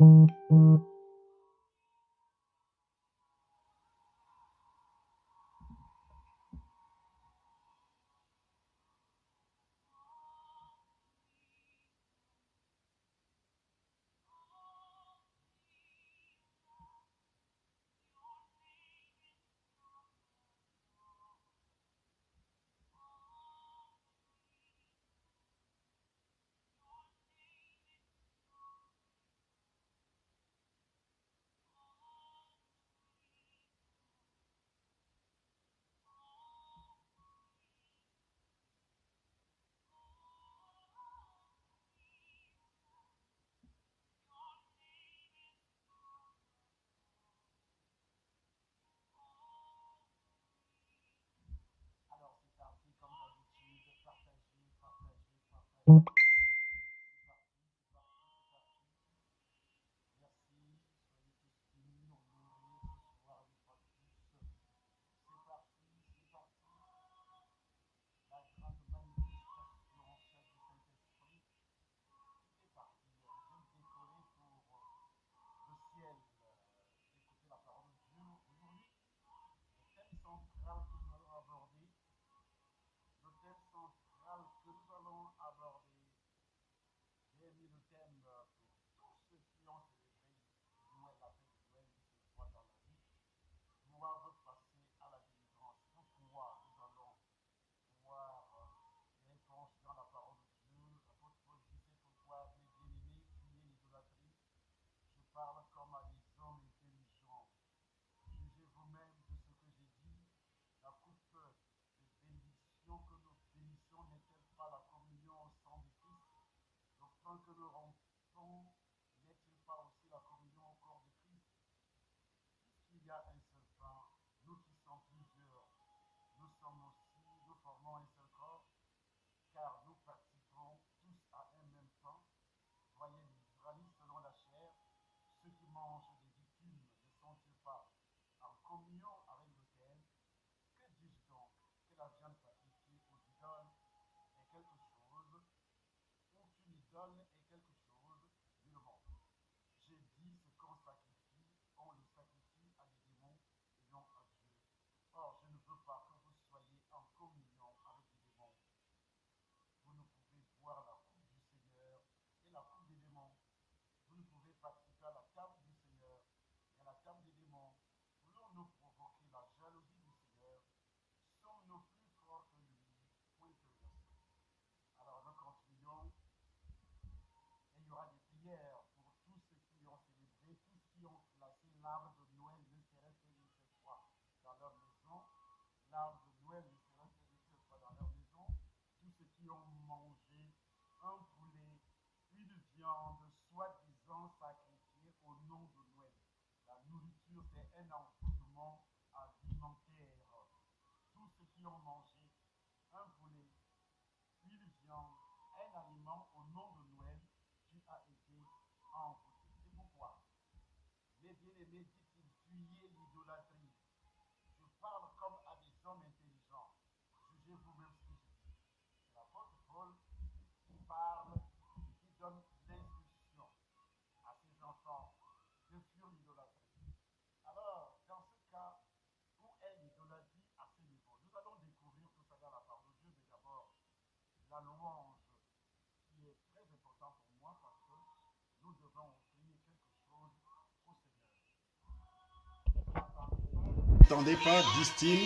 N'entendez pas, disent-ils.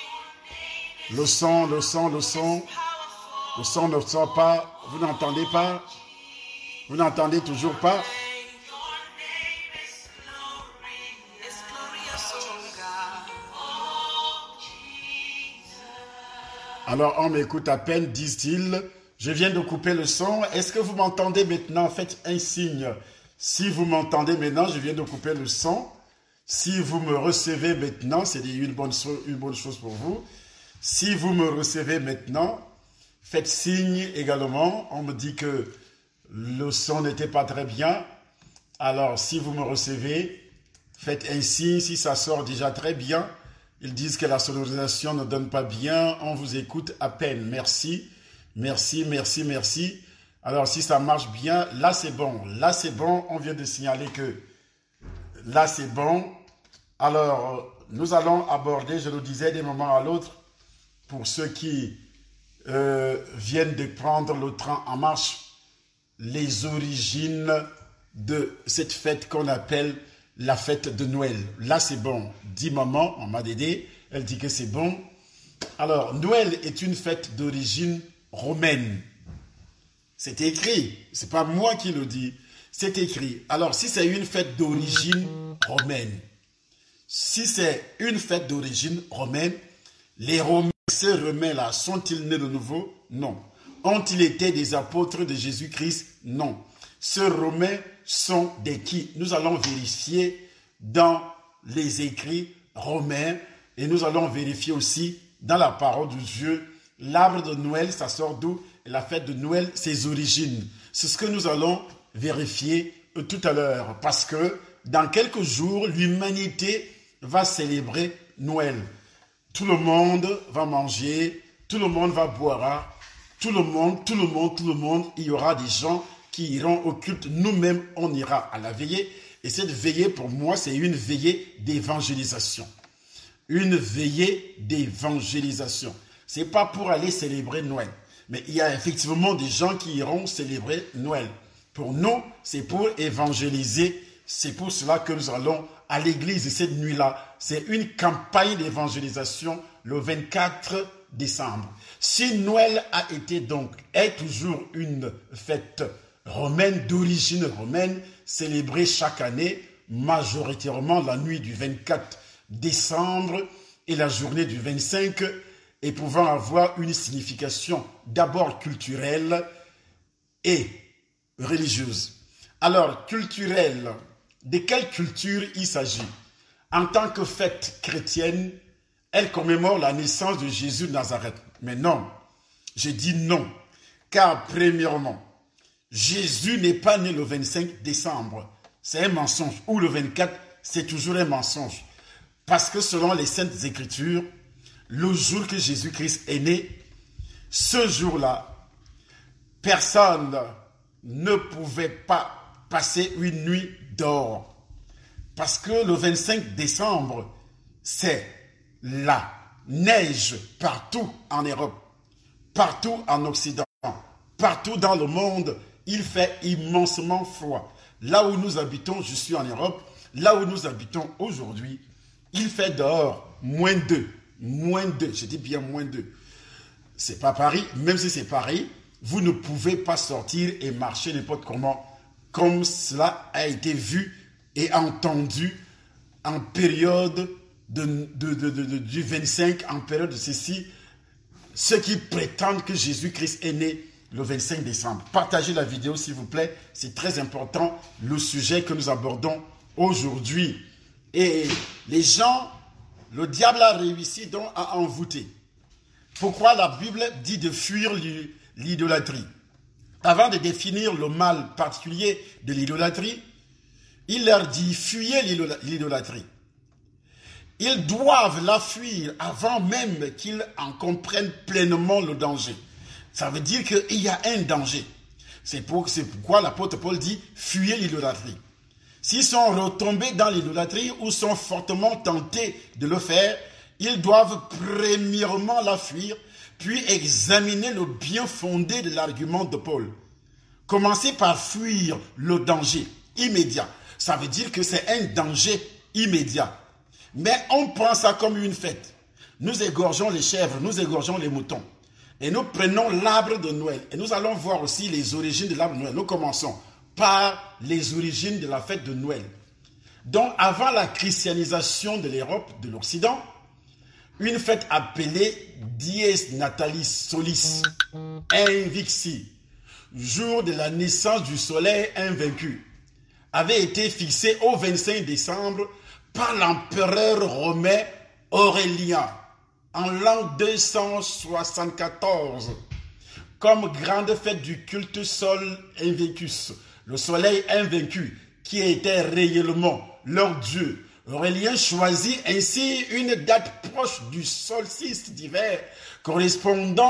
Le son, le son, le son. Le son ne sort pas. Vous n'entendez pas. Vous n'entendez toujours pas. Alors on m'écoute à peine, disent-ils. Je viens de couper le son. Est-ce que vous m'entendez maintenant? Faites un signe. Si vous m'entendez maintenant, je viens de couper le son. Si vous me recevez maintenant, c'est une bonne chose pour vous. Si vous me recevez maintenant, faites signe également. On me dit que le son n'était pas très bien. Alors, si vous me recevez, faites un signe. Si ça sort déjà très bien, ils disent que la sonorisation ne donne pas bien. On vous écoute à peine. Merci, merci, merci, merci. Alors, si ça marche bien, là c'est bon. Là c'est bon, on vient de signaler que là c'est bon. Alors, nous allons aborder, je le disais, d'un moment à l'autre, pour ceux qui viennent de prendre le train en marche, les origines de cette fête qu'on appelle la fête de Noël. Là c'est bon. Dit maman, on m'a aidé, elle dit que c'est bon. Alors, Noël est une fête d'origine romaine. C'est écrit, c'est pas moi qui le dis, c'est écrit. Alors, si c'est une fête d'origine romaine, si c'est une fête d'origine romaine, les Romains, ces Romains-là, sont-ils nés de nouveau? Non. Ont-ils été des apôtres de Jésus-Christ? Non. Ces Romains sont des qui? Nous allons vérifier dans les écrits romains et nous allons vérifier aussi dans la parole de Dieu. L'arbre de Noël, ça sort d'où? Et la fête de Noël, ses origines. C'est ce que nous allons vérifier tout à l'heure. Parce que dans quelques jours, l'humanité va célébrer Noël. Tout le monde va manger, tout le monde va boire, tout le monde. Il y aura des gens qui iront au culte. Nous-mêmes, on ira à la veillée. Et cette veillée, pour moi, c'est une veillée d'évangélisation. Une veillée d'évangélisation. Ce n'est pas pour aller célébrer Noël. Mais il y a effectivement des gens qui iront célébrer Noël. Pour nous, c'est pour évangéliser. C'est pour cela que nous allons à l'église cette nuit-là. C'est une campagne d'évangélisation le 24 décembre. Si Noël est toujours une fête romaine, d'origine romaine, célébrée chaque année, majoritairement la nuit du 24 décembre et la journée du 25, et pouvant avoir une signification d'abord culturelle et religieuse. Alors, culturelle, de quelle culture il s'agit? En tant que fête chrétienne, elle commémore la naissance de Jésus de Nazareth. Mais non, je dis non, car premièrement, Jésus n'est pas né le 25 décembre. C'est un mensonge. Ou le 24, c'est toujours un mensonge. Parce que selon les Saintes Écritures, le jour que Jésus-Christ est né, ce jour-là, personne ne pouvait pas passer une nuit dehors. Parce que le 25 décembre, c'est la neige partout en Europe, partout en Occident, partout dans le monde. Il fait immensement froid. Là où nous habitons, je suis en Europe, là où nous habitons aujourd'hui, il fait dehors -2. -2, je dis bien -2. C'est pas Paris, même si c'est Paris, vous ne pouvez pas sortir et marcher n'importe comment, comme cela a été vu et entendu en période du 25, en période de ceci, ceux qui prétendent que Jésus-Christ est né le 25 décembre. Partagez la vidéo s'il vous plaît, c'est très important, le sujet que nous abordons aujourd'hui. Et les gens, le diable a réussi donc à envoûter. Pourquoi la Bible dit de fuir l'idolâtrie? Avant de définir le mal particulier de l'idolâtrie, il leur dit fuyez l'idolâtrie. Ils doivent la fuir avant même qu'ils en comprennent pleinement le danger. Ça veut dire qu'il y a un danger. C'est pourquoi l'apôtre Paul dit fuyez l'idolâtrie. S'ils sont retombés dans l'idolâtrie ou sont fortement tentés de le faire, ils doivent premièrement la fuir, puis examiner le bien fondé de l'argument de Paul. Commencez par fuir le danger immédiat. Ça veut dire que c'est un danger immédiat. Mais on prend ça comme une fête. Nous égorgeons les chèvres, nous égorgeons les moutons. Et nous prenons l'arbre de Noël. Et nous allons voir aussi les origines de l'arbre de Noël. Nous commençons par les origines de la fête de Noël. Donc, avant la christianisation de l'Europe, de l'Occident, une fête appelée Dies Natalis Solis Invicti, jour de la naissance du soleil invaincu, avait été fixée au 25 décembre par l'empereur romain Aurélien en l'an 274 comme grande fête du culte Sol Invictus, le soleil invaincu, qui était réellement leur dieu. Aurélien choisit ainsi une date proche du solstice d'hiver correspondant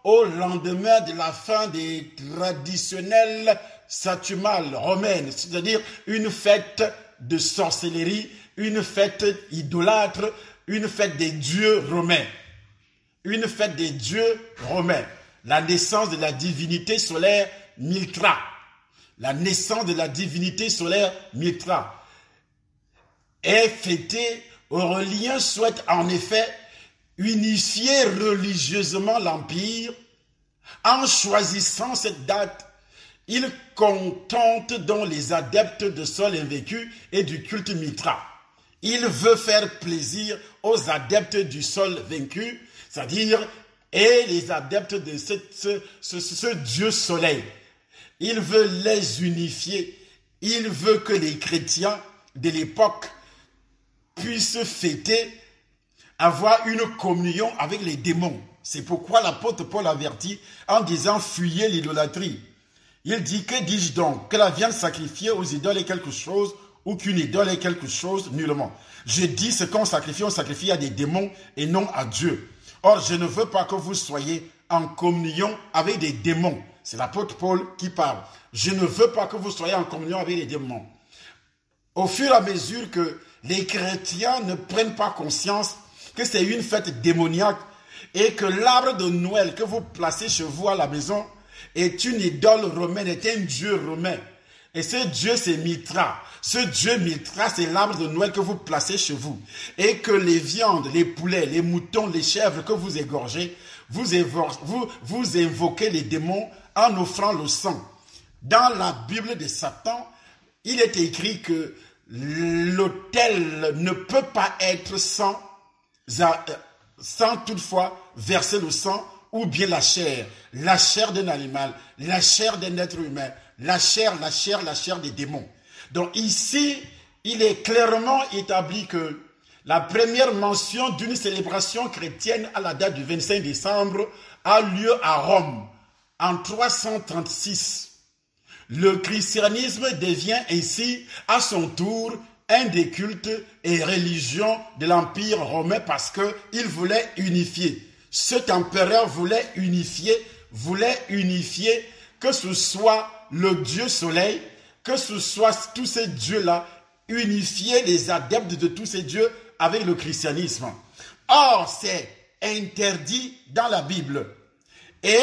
au lendemain de la fin des traditionnelles satumales romaines, c'est-à-dire une fête de sorcellerie, une fête idolâtre, une fête des dieux romains. Une fête des dieux romains. La naissance de la divinité solaire Mithra. La naissance de la divinité solaire Mithra est fêtée. Aurélien souhaite en effet unifier religieusement l'Empire. En choisissant cette date, il contente donc les adeptes de Sol invaincu et du culte Mithra. Il veut faire plaisir aux adeptes du Sol vaincu, c'est-à-dire et les adeptes de ce Dieu soleil. Il veut les unifier. Il veut que les chrétiens de l'époque puissent fêter, avoir une communion avec les démons. C'est pourquoi l'apôtre Paul avertit en disant « Fuyez l'idolâtrie ». Il dit « Que dis-je donc? Que la viande sacrifiée aux idoles est quelque chose ou qu'une idole est quelque chose? Nullement. Je dis ce qu'on sacrifie, on sacrifie à des démons et non à Dieu. Or, je ne veux pas que vous soyez en communion avec des démons. » C'est l'apôtre Paul qui parle. Je ne veux pas que vous soyez en communion avec les démons. Au fur et à mesure que les chrétiens ne prennent pas conscience que c'est une fête démoniaque et que l'arbre de Noël que vous placez chez vous à la maison est une idole romaine, est un dieu romain. Et ce dieu, c'est Mithra. Ce dieu Mithra, c'est l'arbre de Noël que vous placez chez vous. Et que les viandes, les poulets, les moutons, les chèvres que vous égorgez, vous invoquez les démons en offrant le sang. Dans la Bible de Satan, il est écrit que l'autel ne peut pas être sans toutefois verser le sang ou bien la chair d'un animal, la chair d'un être humain, la chair des démons. Donc ici, il est clairement établi que la première mention d'une célébration chrétienne à la date du 25 décembre a lieu à Rome en 336. Le christianisme devient ainsi à son tour un des cultes et religions de l'Empire romain parce qu'il voulait unifier. Cet empereur voulait unifier que ce soit le Dieu soleil, que ce soit tous ces dieux-là, unifier les adeptes de tous ces dieux avec le christianisme. Or, c'est interdit dans la Bible. Et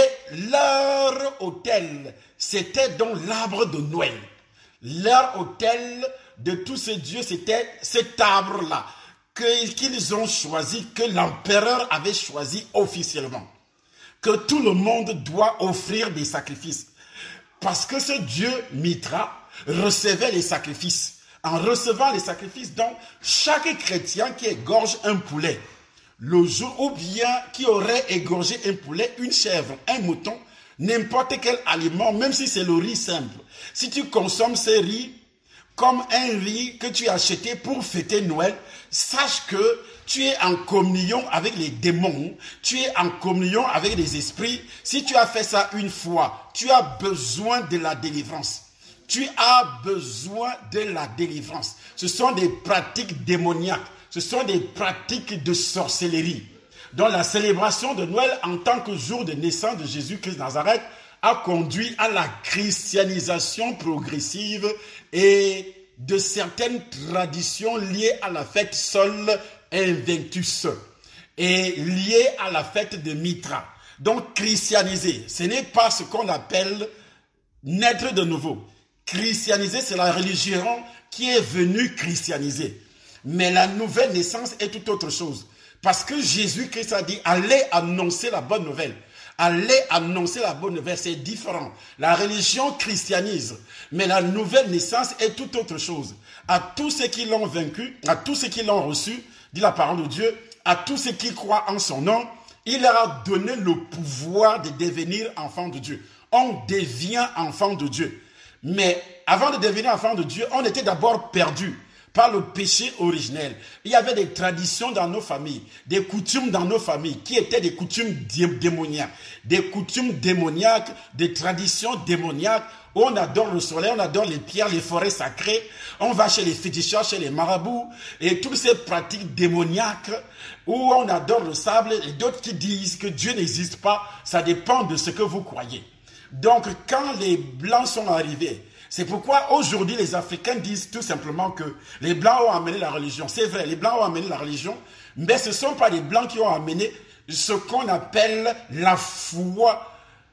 leur autel, c'était donc l'arbre de Noël. Leur autel de tous ces dieux, c'était cet arbre-là qu'ils ont choisi, que l'empereur avait choisi officiellement. Que tout le monde doit offrir des sacrifices. Parce que ce dieu Mithra recevait les sacrifices. En recevant les sacrifices, donc, chaque chrétien qui égorge un poulet, le jour ou bien qui aurait égorgé un poulet, une chèvre, un mouton, n'importe quel aliment, même si c'est le riz simple. Si tu consommes ce riz comme un riz que tu as acheté pour fêter Noël, sache que tu es en communion avec les démons, tu es en communion avec les esprits. Si tu as fait ça une fois, tu as besoin de la délivrance. Tu as besoin de la délivrance. Ce sont des pratiques démoniaques. Ce sont des pratiques de sorcellerie. Donc la célébration de Noël en tant que jour de naissance de Jésus-Christ de Nazareth a conduit à la christianisation progressive et de certaines traditions liées à la fête Sol Invictus et liées à la fête de Mithra. Donc christianiser, ce n'est pas ce qu'on appelle naître de nouveau. Christianiser, c'est la religion qui est venue christianiser. Mais la nouvelle naissance est tout autre chose. Parce que Jésus-Christ a dit, allez annoncer la bonne nouvelle. Allez annoncer la bonne nouvelle, c'est différent. La religion christianise, mais la nouvelle naissance est tout autre chose. À tous ceux qui l'ont vaincu, à tous ceux qui l'ont reçu, dit la parole de Dieu, à tous ceux qui croient en son nom, il leur a donné le pouvoir de devenir enfant de Dieu. On devient enfant de Dieu. Mais avant de devenir enfant de Dieu, on était d'abord perdu. par le péché originel. Il y avait des traditions dans nos familles, des coutumes dans nos familles qui étaient des coutumes démoniaques. Des coutumes démoniaques, des traditions démoniaques. Où on adore le soleil, on adore les pierres, les forêts sacrées. On va chez les fétichistes, chez les marabouts. Et toutes ces pratiques démoniaques où on adore le sable. Et d'autres qui disent que Dieu n'existe pas. Ça dépend de ce que vous croyez. Donc, quand les Blancs sont arrivés, c'est pourquoi aujourd'hui les Africains disent tout simplement que les Blancs ont amené la religion. C'est vrai, les Blancs ont amené la religion, mais ce ne sont pas les Blancs qui ont amené ce qu'on appelle la foi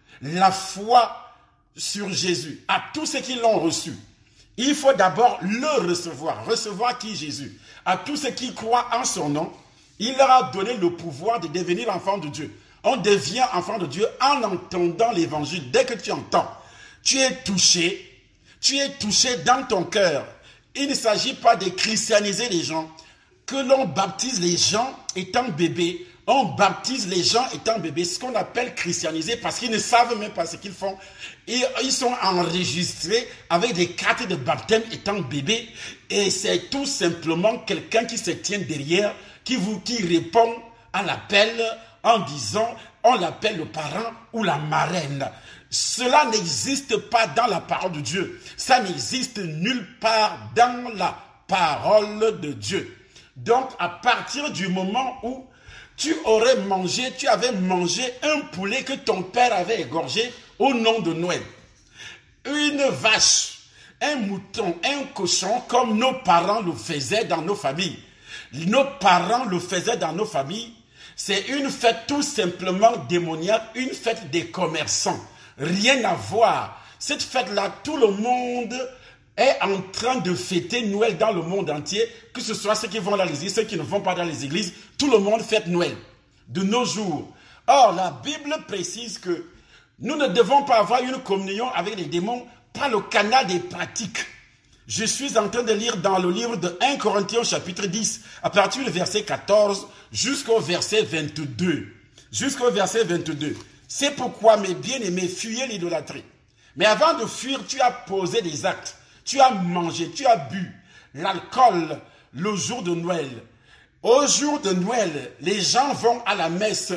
sur Jésus. À tous ceux qui l'ont reçu, il faut d'abord le recevoir. Recevoir qui? Jésus. À tous ceux qui croient en son nom, il leur a donné le pouvoir de devenir enfant de Dieu. On devient enfant de Dieu en entendant l'évangile. Dès que tu entends, tu es touché dans ton cœur. Il ne s'agit pas de christianiser les gens, que l'on baptise les gens étant bébés. On baptise les gens étant bébés, ce qu'on appelle christianiser, parce qu'ils ne savent même pas ce qu'ils font. Ils sont enregistrés avec des cartes de baptême étant bébés, et c'est tout simplement quelqu'un qui se tient derrière, qui répond à l'appel en disant, on l'appelle le parent ou la marraine. Cela n'existe pas dans la parole de Dieu. Ça n'existe nulle part dans la parole de Dieu. Donc, à partir du moment où tu avais mangé un poulet que ton père avait égorgé au nom de Noël, une vache, un mouton, un cochon, comme nos parents le faisaient dans nos familles. Nos parents le faisaient dans nos familles. C'est une fête tout simplement démoniaque, une fête des commerçants. Rien à voir. Cette fête-là, tout le monde est en train de fêter Noël dans le monde entier, que ce soit ceux qui vont dans les églises, ceux qui ne vont pas dans les églises, tout le monde fête Noël de nos jours. Or, la Bible précise que nous ne devons pas avoir une communion avec les démons par le canal des pratiques. Je suis en train de lire dans le livre de 1 Corinthiens chapitre 10, à partir du verset 14 jusqu'au verset 22. Jusqu'au verset 22. C'est pourquoi, mes bien-aimés, fuyez l'idolâtrie. Mais avant de fuir, tu as posé des actes. Tu as mangé, tu as bu l'alcool le jour de Noël. Au jour de Noël, les gens vont à la messe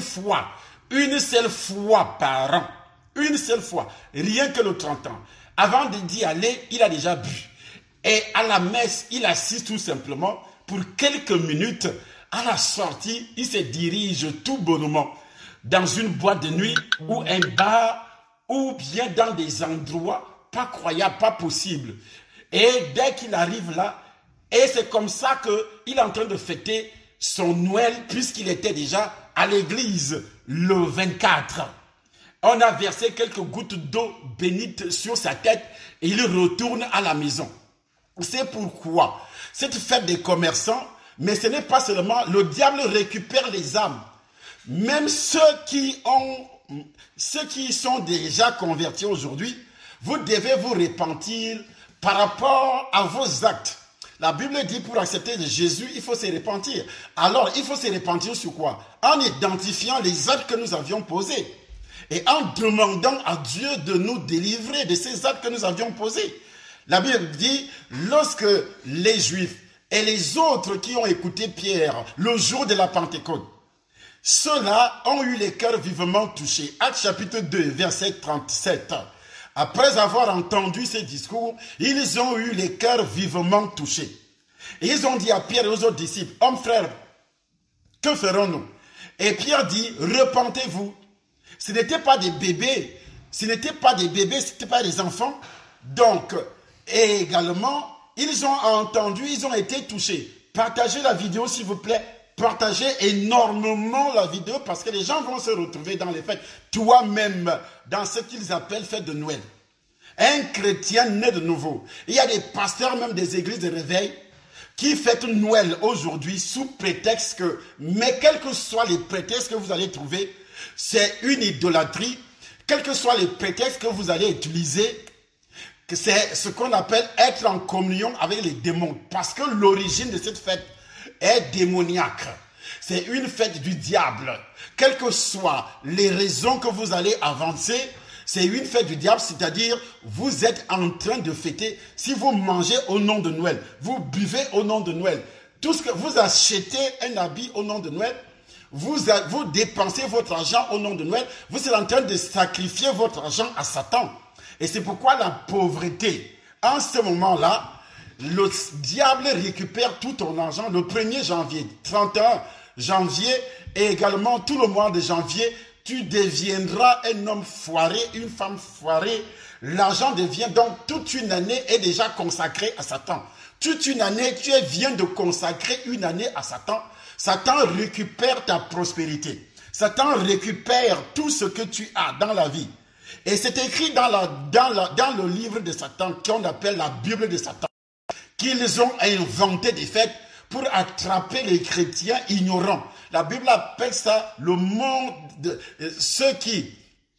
une seule fois par an. Une seule fois, rien que le 30 ans. Avant d'y aller, il a déjà bu. Et à la messe, il assiste tout simplement pour quelques minutes. À la sortie, il se dirige tout bonnement dans une boîte de nuit ou un bar ou bien dans des endroits pas croyables, pas possibles. Et dès qu'il arrive là, et c'est comme ça qu'il est en train de fêter son Noël puisqu'il était déjà à l'église le 24. On a versé quelques gouttes d'eau bénite sur sa tête et il retourne à la maison. C'est pourquoi cette fête des commerçants, mais ce n'est pas seulement, le diable récupère les âmes. Même ceux qui sont déjà convertis aujourd'hui, vous devez vous repentir par rapport à vos actes. La Bible dit pour accepter Jésus, il faut se repentir. Alors, il faut se repentir sur quoi? En identifiant les actes que nous avions posés. Et en demandant à Dieu de nous délivrer de ces actes que nous avions posés. La Bible dit, lorsque les Juifs et les autres qui ont écouté Pierre le jour de la Pentecôte, ceux-là ont eu les cœurs vivement touchés. Actes chapitre 2, verset 37. Après avoir entendu ces discours, ils ont eu les cœurs vivement touchés. Et ils ont dit à Pierre et aux autres disciples, « Hommes, frères, que ferons-nous » Et Pierre dit, « Repentez-vous. » Ce n'étaient pas des bébés, ce n'étaient pas des enfants. Donc, et également, ils ont entendu, ils ont été touchés. Partagez la vidéo, s'il vous plaît. Partagez énormément la vidéo parce que les gens vont se retrouver dans les fêtes. Toi-même, dans ce qu'ils appellent fête de Noël. Un chrétien né de nouveau. Il y a des pasteurs, même des églises de réveil, qui fêtent Noël aujourd'hui sous prétexte que, mais quels que soient les prétextes que vous allez trouver, c'est une idolâtrie. Quels que soient les prétextes que vous allez utiliser, c'est ce qu'on appelle être en communion avec les démons. Parce que l'origine de cette fête est démoniaque. C'est une fête du diable. Quelles que soient les raisons que vous allez avancer, C'est une fête du diable, c'est-à-dire vous êtes en train de fêter. Si vous mangez au nom de Noël, vous buvez au nom de Noël, tout ce que vous achetez un habit au nom de Noël, vous dépensez votre argent au nom de Noël, vous êtes en train de sacrifier votre argent à Satan. Et c'est pourquoi la pauvreté, en ce moment-là, le diable récupère tout ton argent le 1er janvier, 31 janvier et également tout le mois de janvier. Tu deviendras un homme foiré, une femme foirée. L'argent devient donc toute une année est déjà consacrée à Satan. Toute une année, tu viens de consacrer une année à Satan. Satan récupère ta prospérité. Satan récupère tout ce que tu as dans la vie. Et c'est écrit dans le livre de Satan, qu'on appelle la Bible de Satan, qu'ils ont inventé des fêtes pour attraper les chrétiens ignorants. La Bible appelle ça le monde de ceux qui...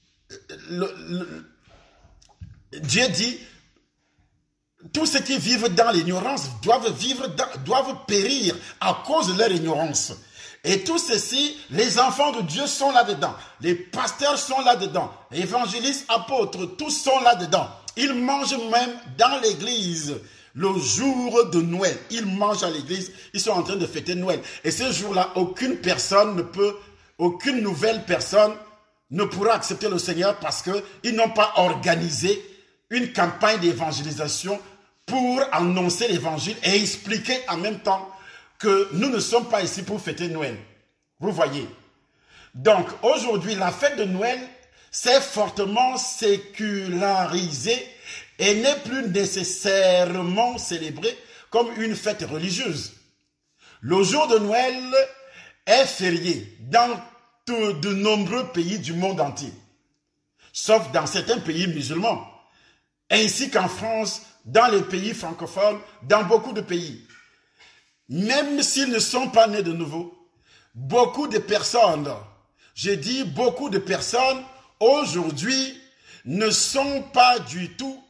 Dieu dit, tous ceux qui vivent dans l'ignorance doivent périr à cause de leur ignorance. Et tout ceci, les enfants de Dieu sont là-dedans. Les pasteurs sont là-dedans. Évangélistes, apôtres, tous sont là-dedans. Ils mangent même dans l'église. Le jour de Noël, ils mangent à l'église. Ils sont en train de fêter Noël. Et ce jour-là, aucune nouvelle personne ne pourra accepter le Seigneur parce qu'ils n'ont pas organisé une campagne d'évangélisation pour annoncer l'évangile et expliquer en même temps que nous ne sommes pas ici pour fêter Noël. Vous voyez. Donc, aujourd'hui, la fête de Noël s'est fortement sécularisée et n'est plus nécessairement célébrée comme une fête religieuse. Le jour de Noël est férié dans de nombreux pays du monde entier, sauf dans certains pays musulmans, ainsi qu'en France, dans les pays francophones, dans beaucoup de pays. Même s'ils ne sont pas nés de nouveau, beaucoup de personnes, j'ai dit beaucoup de personnes, aujourd'hui, ne sont pas du tout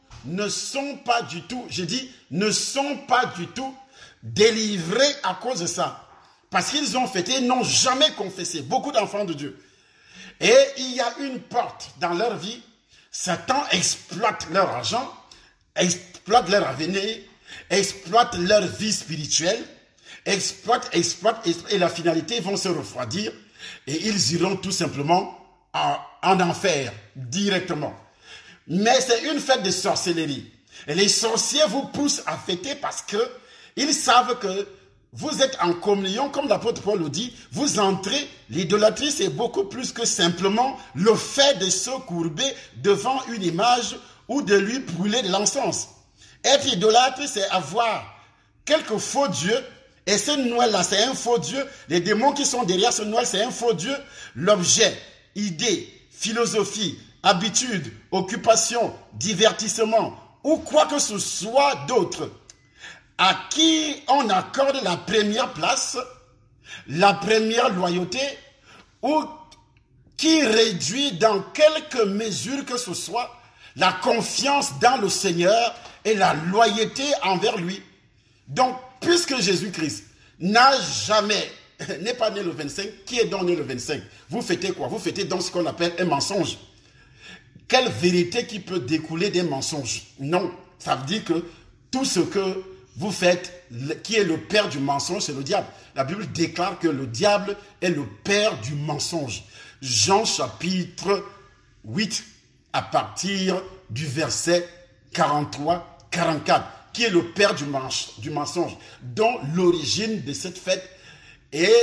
délivrés à cause de ça. Parce qu'ils ont fêté, ils n'ont jamais confessé. Beaucoup d'enfants de Dieu. Et il y a une porte dans leur vie. Satan exploite leur argent, exploite leur avenir, exploite leur vie spirituelle, exploite, et la finalité, ils vont se refroidir et ils iront tout simplement en enfer directement. Mais c'est une fête de sorcellerie. Et les sorciers vous poussent à fêter parce que ils savent que vous êtes en communion, comme l'apôtre Paul le dit, vous entrez, l'idolâtrie c'est beaucoup plus que simplement le fait de se courber devant une image ou de lui brûler de l'encens. Être idolâtre, c'est avoir quelques faux dieux, et ce Noël-là, c'est un faux dieu, les démons qui sont derrière ce Noël, c'est un faux dieu, l'objet, idée, philosophie, habitude, occupation, divertissement, ou quoi que ce soit d'autre, à qui on accorde la première place, la première loyauté, ou qui réduit dans quelque mesure que ce soit la confiance dans le Seigneur et la loyauté envers lui. Donc, puisque Jésus-Christ n'est pas né le 25, qui est donc né le 25? Vous fêtez quoi? Vous fêtez donc ce qu'on appelle un mensonge. Quelle vérité qui peut découler des mensonges? Non, ça veut dire que tout ce que vous faites, qui est le père du mensonge, c'est le diable. La Bible déclare que le diable est le père du mensonge. Jean chapitre 8, à partir du verset 43-44, qui est le père du mensonge, dont l'origine de cette fête est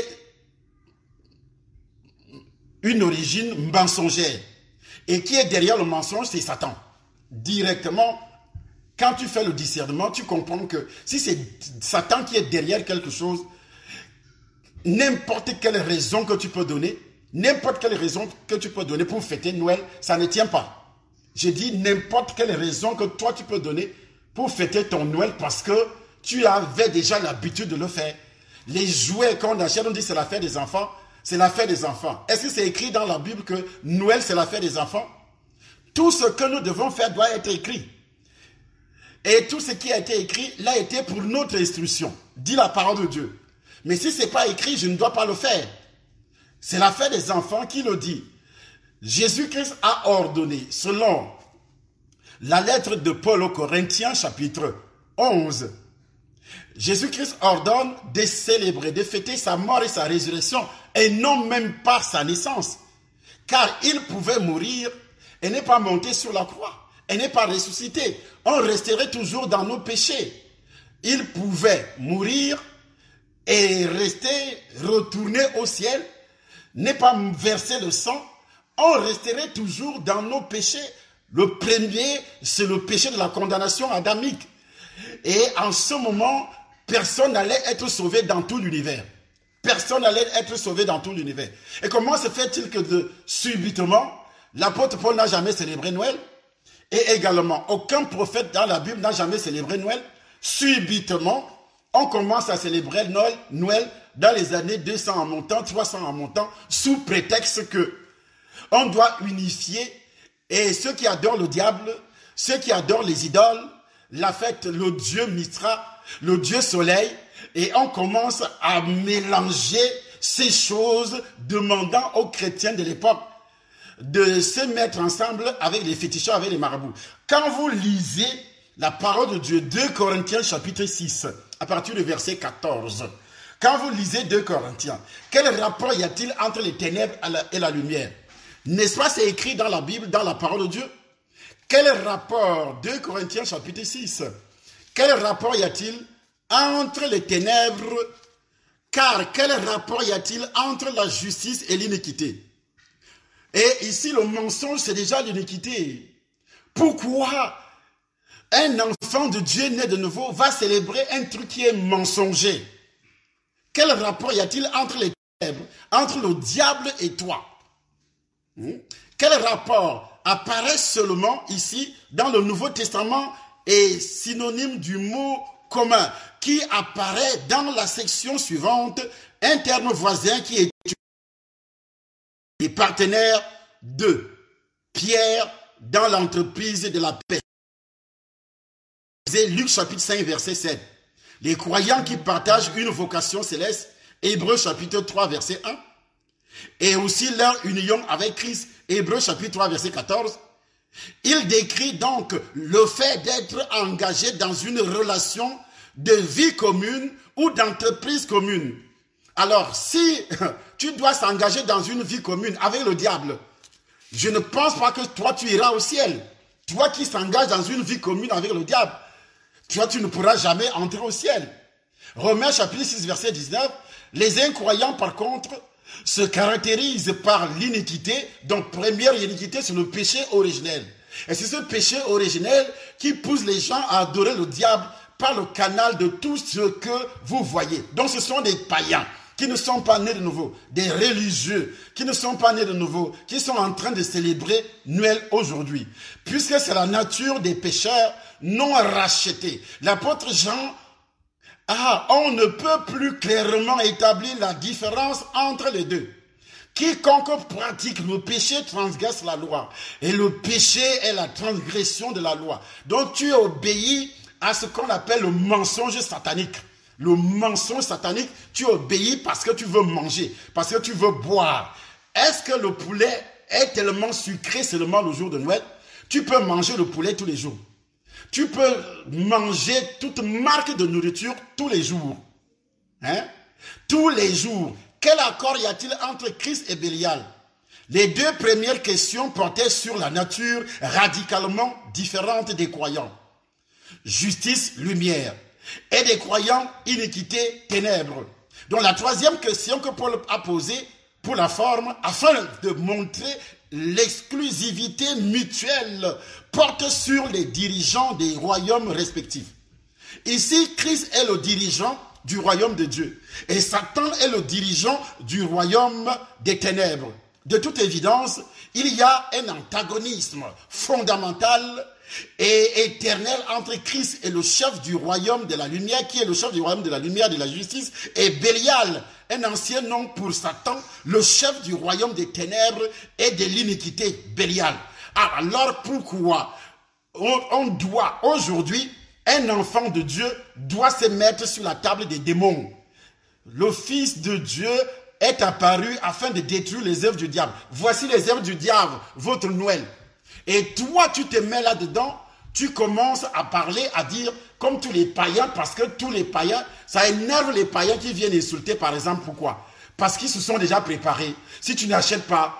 une origine mensongère. Et qui est derrière le mensonge, c'est Satan. Directement, quand tu fais le discernement, tu comprends que si c'est Satan qui est derrière quelque chose, n'importe quelle raison que tu peux donner, pour fêter Noël, ça ne tient pas. J'ai dit n'importe quelle raison que toi tu peux donner pour fêter ton Noël parce que tu avais déjà l'habitude de le faire. Les jouets qu'on achète, on dit c'est la fête des enfants. C'est la fête des enfants. Est-ce que c'est écrit dans la Bible que Noël c'est la fête des enfants? Tout ce que nous devons faire doit être écrit. Et tout ce qui a été écrit l'a été pour notre instruction. Dit la parole de Dieu. Mais si ce n'est pas écrit, je ne dois pas le faire. C'est la fête des enfants qui le dit. Jésus-Christ a ordonné, selon la lettre de Paul aux Corinthiens, chapitre 11, Jésus-Christ ordonne de célébrer, de fêter sa mort et sa résurrection, et non même pas sa naissance. Car il pouvait mourir et n'est pas monté sur la croix, et n'est pas ressuscité. On resterait toujours dans nos péchés. Il pouvait mourir et rester, retourner au ciel, n'est pas verser le sang, on resterait toujours dans nos péchés. Le premier, c'est le péché de la condamnation adamique. Et en ce moment, personne n'allait être sauvé dans tout l'univers. Personne n'allait être sauvé dans tout l'univers. Et comment se fait-il que subitement, l'apôtre Paul n'a jamais célébré Noël? Et également, aucun prophète dans la Bible n'a jamais célébré Noël. Subitement, on commence à célébrer Noël dans les années 200 en montant, 300 en montant, sous prétexte que on doit unifier et ceux qui adorent le diable, ceux qui adorent les idoles, la fête, le dieu Mithra, le dieu soleil, et on commence à mélanger ces choses, demandant aux chrétiens de l'époque de se mettre ensemble avec les féticheurs, avec les marabouts. Quand vous lisez la parole de Dieu, 2 Corinthiens chapitre 6, à partir du verset 14, quand vous lisez 2 Corinthiens, quel rapport y a-t-il entre les ténèbres et la lumière? N'est-ce pas, c'est écrit dans la Bible, dans la parole de Dieu? Quel rapport, 2 Corinthiens chapitre 6, quel rapport y a-t-il entre les ténèbres? Car quel rapport y a-t-il entre la justice et l'iniquité? Et ici, le mensonge, c'est déjà l'iniquité. Pourquoi un enfant de Dieu né de nouveau va célébrer un truc qui est mensonger? Quel rapport y a-t-il entre les ténèbres, entre le diable et toi? Quel rapport apparaît seulement ici dans le Nouveau Testament et synonyme du mot commun qui apparaît dans la section suivante, un terme voisin qui est les partenaires de Pierre dans l'entreprise de la paix. Luc chapitre 5 verset 7. Les croyants qui partagent une vocation céleste, Hébreux chapitre 3 verset 1. Et aussi leur union avec Christ, Hébreux chapitre 3 verset 14. Il décrit donc le fait d'être engagé dans une relation de vie commune ou d'entreprise commune. Alors, si tu dois s'engager dans une vie commune avec le diable, je ne pense pas que toi tu iras au ciel. Toi qui s'engages dans une vie commune avec le diable, toi tu ne pourras jamais entrer au ciel. Romains chapitre 6 verset 19, les incroyants par contre se caractérisent par l'iniquité. Donc première iniquité, c'est le péché originel. Et c'est ce péché originel qui pousse les gens à adorer le diable par le canal de tout ce que vous voyez. Donc ce sont des païens qui ne sont pas nés de nouveau, des religieux qui ne sont pas nés de nouveau, qui sont en train de célébrer Noël aujourd'hui. Puisque c'est la nature des pécheurs non rachetés. L'apôtre Jean, on ne peut plus clairement établir la différence entre les deux. Quiconque pratique le péché transgresse la loi. Et le péché est la transgression de la loi. Donc tu obéis à ce qu'on appelle le mensonge satanique. Le mensonge satanique, tu obéis parce que tu veux manger, parce que tu veux boire. Est-ce que le poulet est tellement sucré seulement le jour de Noël? Tu peux manger le poulet tous les jours. Tu peux manger toute marque de nourriture tous les jours. Tous les jours. Quel accord y a-t-il entre Christ et Bélial? Les deux premières questions portaient sur la nature radicalement différente des croyants. Justice, lumière. Et des croyants, iniquité, ténèbres. Donc la troisième question que Paul a posée pour la forme, afin de montrer l'exclusivité mutuelle, porte sur les dirigeants des royaumes respectifs. Ici, Christ est le dirigeant du royaume de Dieu. Et Satan est le dirigeant du royaume des ténèbres. De toute évidence, il y a un antagonisme fondamental et éternel entre Christ et le chef du royaume de la lumière, qui est le chef du royaume de la lumière, de la justice, et Bélial, un ancien nom pour Satan, le chef du royaume des ténèbres et de l'iniquité, Bélial. Alors pourquoi on doit aujourd'hui, un enfant de Dieu doit se mettre sur la table des démons? Le Fils de Dieu est apparu afin de détruire les œuvres du diable. Voici les œuvres du diable, votre Noël. Et toi, tu te mets là-dedans, tu commences à parler, à dire, comme tous les païens, parce que tous les païens, ça énerve les païens qui viennent insulter, par exemple, pourquoi? Parce qu'ils se sont déjà préparés. Si tu n'achètes pas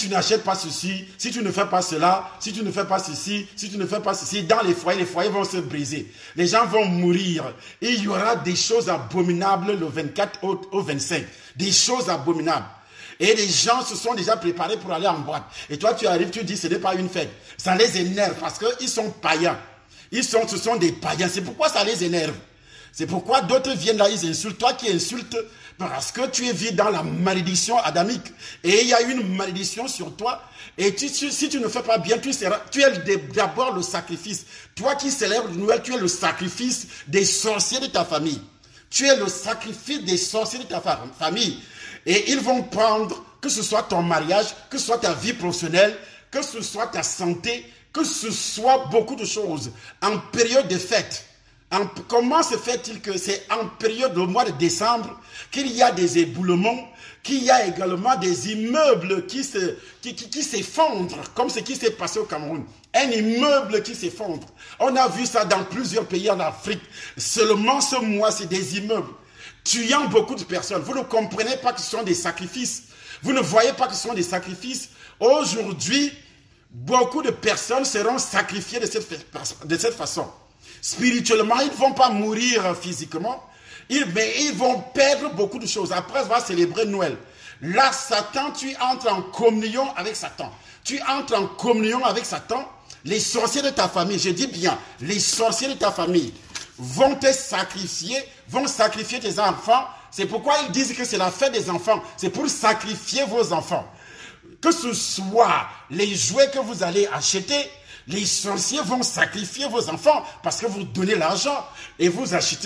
ceci, si tu ne fais pas cela, si tu ne fais pas ceci, si tu ne fais pas ceci, dans les foyers vont se briser. Les gens vont mourir. Et il y aura des choses abominables le 24 au 25. Des choses abominables. Et les gens se sont déjà préparés pour aller en boîte. Et toi, tu arrives, tu dis, ce n'est pas une fête. Ça les énerve parce qu'ils sont païens. Ce sont des païens. C'est pourquoi ça les énerve. C'est pourquoi d'autres viennent là, ils insultent. Toi qui insultes, parce que tu es vis dans la malédiction adamique. Et il y a une malédiction sur toi. Et si tu ne fais pas bien, tu es d'abord le sacrifice. Toi qui célèbres Noël, tu es le sacrifice des sorciers de ta famille. Tu es le sacrifice des sorciers de ta famille. Et ils vont prendre, que ce soit ton mariage, que ce soit ta vie professionnelle, que ce soit ta santé, que ce soit beaucoup de choses, en période de fête. Comment se fait-il que c'est en période du mois de décembre qu'il y a des éboulements, qu'il y a également des immeubles qui s'effondrent, comme ce qui s'est passé au Cameroun. Un immeuble qui s'effondre. On a vu ça dans plusieurs pays en Afrique. Seulement ce mois, c'est des immeubles tuant beaucoup de personnes. Vous ne comprenez pas que ce sont des sacrifices. Vous ne voyez pas que ce sont des sacrifices. Aujourd'hui, beaucoup de personnes seront sacrifiées de cette façon. Spirituellement, ils ne vont pas mourir physiquement, mais ils vont perdre beaucoup de choses. Après, on va célébrer Noël. Là, Satan, tu entres en communion avec Satan. Tu entres en communion avec Satan. Les sorciers de ta famille, je dis bien, les sorciers de ta famille vont te sacrifier, vont sacrifier tes enfants. C'est pourquoi ils disent que c'est la fête des enfants. C'est pour sacrifier vos enfants. Que ce soit les jouets que vous allez acheter, les sorciers vont sacrifier vos enfants parce que vous donnez l'argent et vous achetez,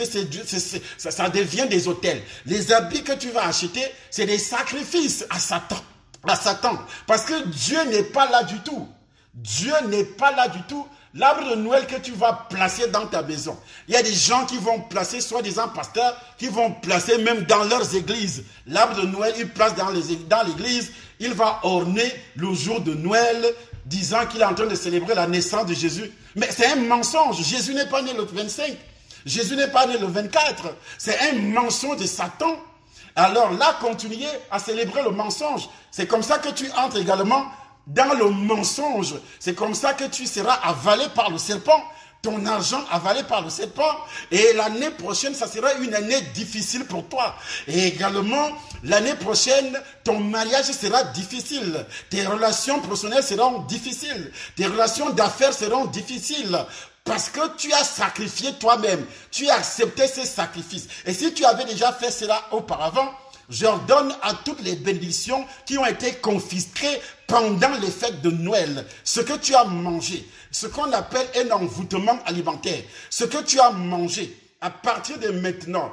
ça devient des hôtels. Les habits que tu vas acheter, c'est des sacrifices à Satan. Parce que Dieu n'est pas là du tout. Dieu n'est pas là du tout. L'arbre de Noël que tu vas placer dans ta maison. Il y a des gens qui vont placer, soi-disant pasteurs, qui vont placer même dans leurs églises. L'arbre de Noël, ils placent dans l'église. Il va orner le jour de Noël, disant qu'il est en train de célébrer la naissance de Jésus. Mais c'est un mensonge. Jésus n'est pas né le 25. Jésus n'est pas né le 24. C'est un mensonge de Satan. Alors là, continuez à célébrer le mensonge. C'est comme ça que tu entres également dans le mensonge. C'est comme ça que tu seras avalé par le serpent. Ton argent avalé par le serpent. Et l'année prochaine, ça sera une année difficile pour toi. Et également, l'année prochaine, ton mariage sera difficile. Tes relations professionnelles seront difficiles. Tes relations d'affaires seront difficiles. Parce que tu as sacrifié toi-même. Tu as accepté ces sacrifices. Et si tu avais déjà fait cela auparavant, j'ordonne à toutes les bénédictions qui ont été confisquées pendant les fêtes de Noël, ce que tu as mangé, ce qu'on appelle un envoûtement alimentaire, ce que tu as mangé, à partir de maintenant,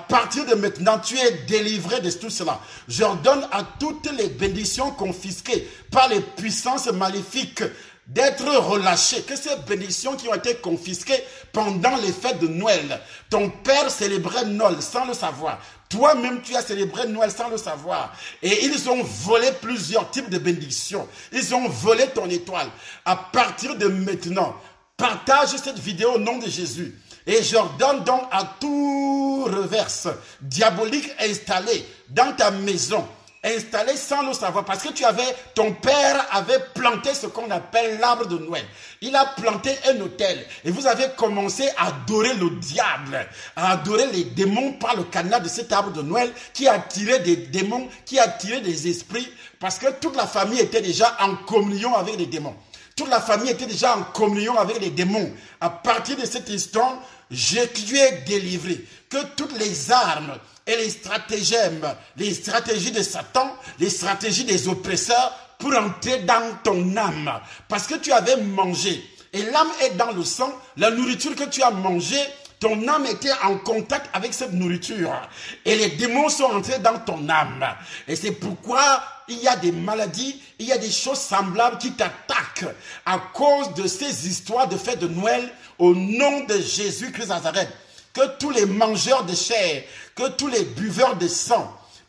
tu es délivré de tout cela. J'ordonne à toutes les bénédictions confisquées par les puissances maléfiques d'être relâchées, que ces bénédictions qui ont été confisquées pendant les fêtes de Noël, ton père célébrait Noël sans le savoir. Toi-même, tu as célébré Noël sans le savoir. Et ils ont volé plusieurs types de bénédictions. Ils ont volé ton étoile. À partir de maintenant, partage cette vidéo au nom de Jésus. Et j'ordonne donc à tout reverse diabolique installé dans ta maison, installé sans le savoir, parce que ton père avait planté ce qu'on appelle l'arbre de Noël. Il a planté un autel et vous avez commencé à adorer le diable, à adorer les démons par le canal de cet arbre de Noël qui a attiré des démons, qui a attiré des esprits, parce que toute la famille était déjà en communion avec les démons. Toute la famille était déjà en communion avec les démons. À partir de cet instant, tu es délivré. Que toutes les armes et les stratagèmes, les stratégies de Satan, les stratégies des oppresseurs pour entrer dans ton âme. Parce que tu avais mangé. Et l'âme est dans le sang. La nourriture que tu as mangée, ton âme était en contact avec cette nourriture. Et les démons sont entrés dans ton âme. Et c'est pourquoi il y a des maladies, il y a des choses semblables qui t'attaquent à cause de ces histoires de fêtes de Noël au nom de Jésus-Christ de Nazareth. Que tous les mangeurs de chair, que tous les buveurs de sang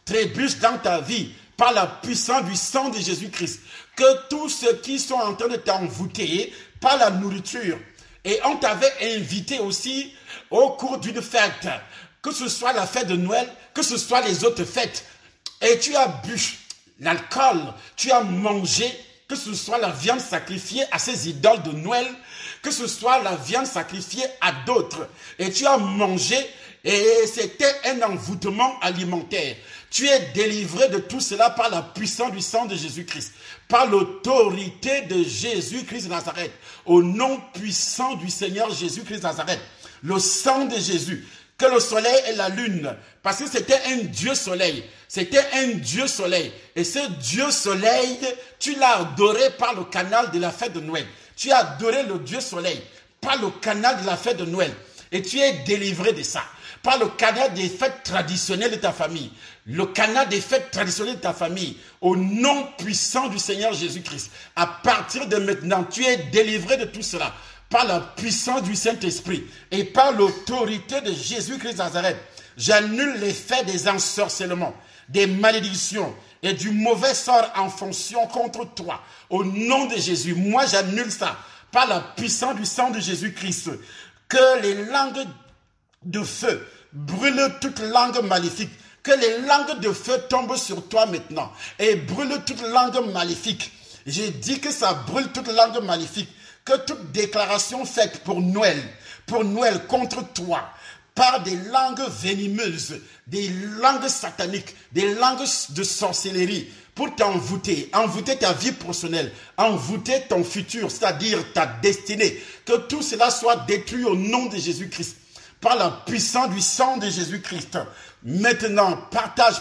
trébuche dans ta vie par la puissance du sang de Jésus-Christ. Que tous ceux qui sont en train de t'envoûter par la nourriture, et on t'avait invité aussi au cours d'une fête, que ce soit la fête de Noël, que ce soit les autres fêtes, et tu as bu l'alcool, tu as mangé, que ce soit la viande sacrifiée à ces idoles de Noël, que ce soit la viande sacrifiée à d'autres, et tu as mangé, et c'était un envoûtement alimentaire. Tu es délivré de tout cela par la puissance du sang de Jésus-Christ, par l'autorité de Jésus-Christ de Nazareth, au nom puissant du Seigneur Jésus-Christ de Nazareth, le sang de Jésus, que le soleil et la lune, parce que c'était un Dieu soleil, c'était un Dieu soleil, et ce Dieu soleil, tu l'as adoré par le canal de la fête de Noël, tu as adoré le Dieu soleil par le canal de la fête de Noël, et tu es délivré de ça, par le canal des fêtes traditionnelles de ta famille, le canal des fêtes traditionnelles de ta famille, au nom puissant du Seigneur Jésus-Christ. À partir de maintenant, tu es délivré de tout cela, par la puissance du Saint-Esprit et par l'autorité de Jésus-Christ de Nazareth. J'annule l'effet des ensorcellements, des malédictions et du mauvais sort en fonction contre toi. Au nom de Jésus, moi j'annule ça par la puissance du sang de Jésus-Christ. Que les langues de feu brûlent toute langue maléfique. Que les langues de feu tombent sur toi maintenant et brûlent toute langue maléfique. J'ai dit que ça brûle toute langue maléfique. Que toute déclaration faite pour Noël contre toi, par des langues venimeuses, des langues sataniques, des langues de sorcellerie, pour t'envoûter, envoûter ta vie personnelle, envoûter ton futur, c'est-à-dire ta destinée, que tout cela soit détruit au nom de Jésus-Christ, par la puissance du sang de Jésus-Christ. Maintenant, partage.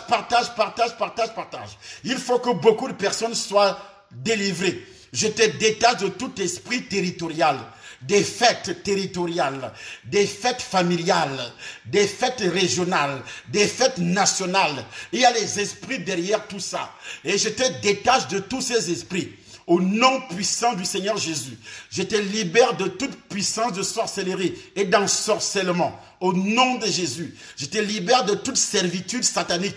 Il faut que beaucoup de personnes soient délivrées. Je te détache de tout esprit territorial, des fêtes territoriales, des fêtes familiales, des fêtes régionales, des fêtes nationales. Il y a les esprits derrière tout ça. Et je te détache de tous ces esprits. Au nom puissant du Seigneur Jésus, je te libère de toute puissance de sorcellerie et d'ensorcellement. Au nom de Jésus, je te libère de toute servitude satanique,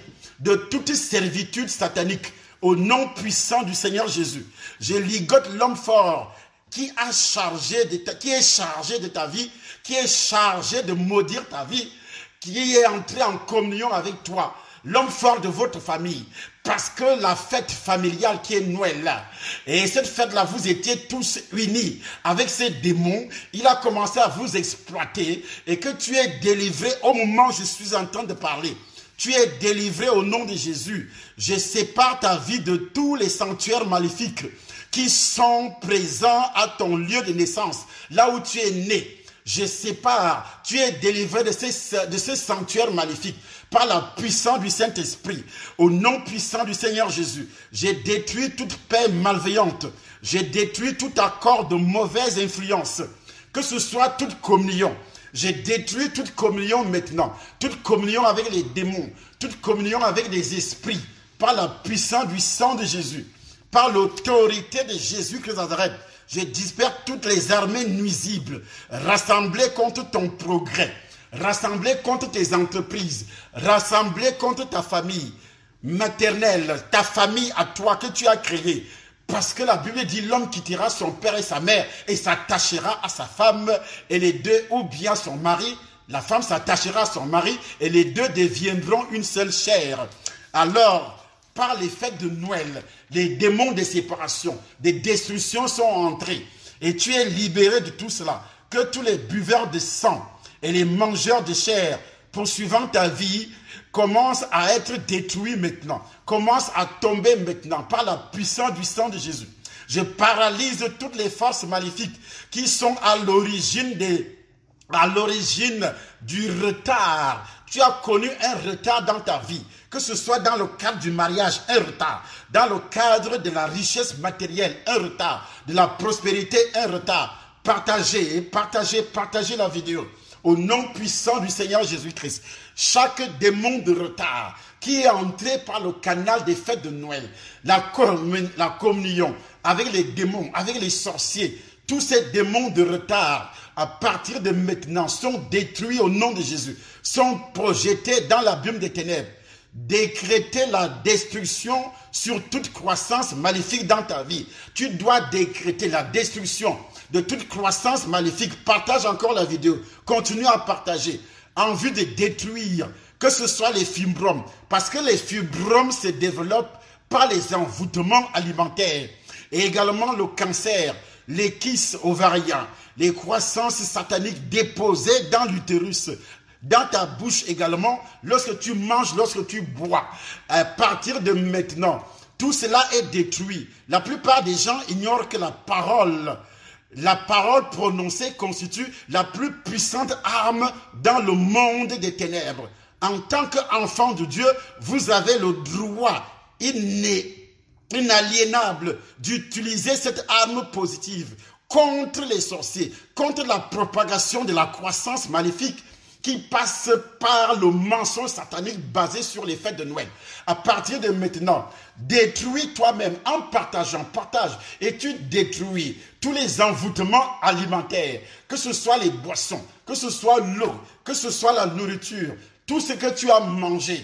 Au nom puissant du Seigneur Jésus, je ligote l'homme fort qui est chargé de ta vie, qui est chargé de maudire ta vie, qui est entré en communion avec toi, l'homme fort de votre famille, parce que la fête familiale qui est Noël là, et cette fête-là, vous étiez tous unis avec ces démons, il a commencé à vous exploiter et que tu es délivré au moment où je suis en train de parler. Tu es délivré au nom de Jésus. Je sépare ta vie de tous les sanctuaires maléfiques qui sont présents à ton lieu de naissance, là où tu es né. Je sépare, tu es délivré de ces sanctuaires maléfiques par la puissance du Saint-Esprit. Au nom puissant du Seigneur Jésus, j'ai détruit toute paix malveillante. J'ai détruit tout accord de mauvaise influence, que ce soit toute communion. J'ai détruit toute communion maintenant, toute communion avec les démons, toute communion avec les esprits, par la puissance du sang de Jésus, par l'autorité de Jésus-Christ de Nazareth. Je disperse toutes les armées nuisibles, rassemblées contre ton progrès, rassemblées contre tes entreprises, rassemblées contre ta famille maternelle, ta famille à toi que tu as créée. Parce que la Bible dit l'homme quittera son père et sa mère et s'attachera à sa femme et les deux, ou bien son mari, la femme s'attachera à son mari et les deux deviendront une seule chair. Alors, par les fêtes de Noël, les démons de séparation, des destructions sont entrés et tu es libéré de tout cela. Que tous les buveurs de sang et les mangeurs de chair poursuivant ta vie commence à être détruit maintenant, commence à tomber maintenant par la puissance du sang de Jésus. Je paralyse toutes les forces maléfiques qui sont à l'origine du retard. Tu as connu un retard dans ta vie, que ce soit dans le cadre du mariage, un retard, dans le cadre de la richesse matérielle, un retard, de la prospérité, un retard. Partagez la vidéo. Au nom puissant du Seigneur Jésus-Christ, chaque démon de retard qui est entré par le canal des fêtes de Noël, la communion avec les démons, avec les sorciers, tous ces démons de retard, à partir de maintenant, sont détruits au nom de Jésus, sont projetés dans l'abîme des ténèbres. décréter la destruction sur toute croissance maléfique dans ta vie. Tu dois décréter la destruction de toute croissance maléfique. Partage encore la vidéo. Continue à partager en vue de détruire, que ce soit les fibromes. Parce que les fibromes se développent par les envoûtements alimentaires. Et également le cancer, les kystes ovariens, les croissances sataniques déposées dans l'utérus, dans ta bouche également, lorsque tu manges, lorsque tu bois. À partir de maintenant, tout cela est détruit. La plupart des gens ignorent que la parole prononcée constitue la plus puissante arme dans le monde des ténèbres. En tant qu'enfant de Dieu, vous avez le droit inaliénable d'utiliser cette arme positive contre les sorciers, contre la propagation de la croissance maléfique qui passe par le mensonge satanique basé sur les fêtes de Noël. À partir de maintenant, détruis toi-même en partageant, partage, et tu détruis tous les envoûtements alimentaires, que ce soit les boissons, que ce soit l'eau, que ce soit la nourriture, tout ce que tu as mangé,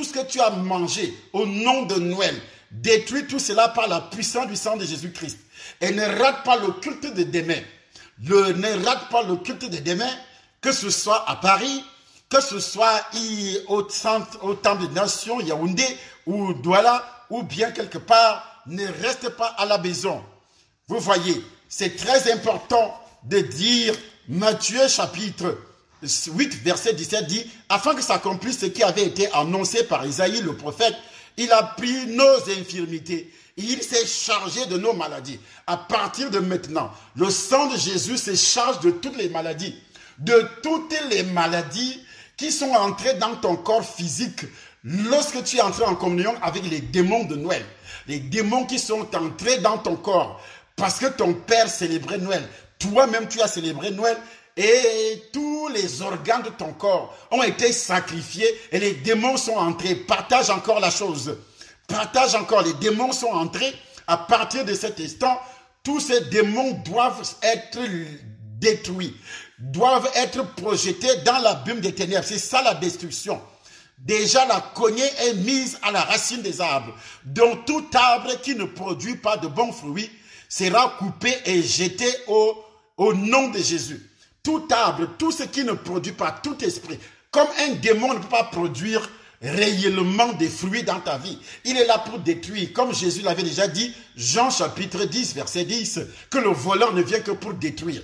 au nom de Noël. Détruis tout cela par la puissance du sang de Jésus-Christ. Et ne rate pas le culte de demain. Ne rate pas le culte de demain, que ce soit à Paris, que ce soit au Temple des Nations, Yaoundé, ou Douala, ou bien quelque part, ne reste pas à la maison. Vous voyez, c'est très important de dire Matthieu chapitre 8, verset 17 dit, afin que s'accomplisse ce qui avait été annoncé par Isaïe le prophète, il a pris nos infirmités. Il s'est chargé de nos maladies. À partir de maintenant, le sang de Jésus se charge de toutes les maladies. De toutes les maladies qui sont entrées dans ton corps physique lorsque tu es entré en communion avec les démons de Noël. Les démons qui sont entrés dans ton corps parce que ton père célébrait Noël. Toi-même, tu as célébré Noël. Et tous les organes de ton corps ont été sacrifiés et les démons sont entrés. Partage encore la chose. Partage encore. Les démons sont entrés. À partir de cet instant, tous ces démons doivent être détruits, doivent être projetés dans l'abîme des ténèbres. C'est ça la destruction. Déjà, la cognée est mise à la racine des arbres. Donc, tout arbre qui ne produit pas de bons fruits sera coupé et jeté au nom de Jésus. Tout arbre, tout ce qui ne produit pas, tout esprit, comme un démon ne peut pas produire réellement des fruits dans ta vie. Il est là pour détruire, comme Jésus l'avait déjà dit, Jean chapitre 10, verset 10, que le voleur ne vient que pour détruire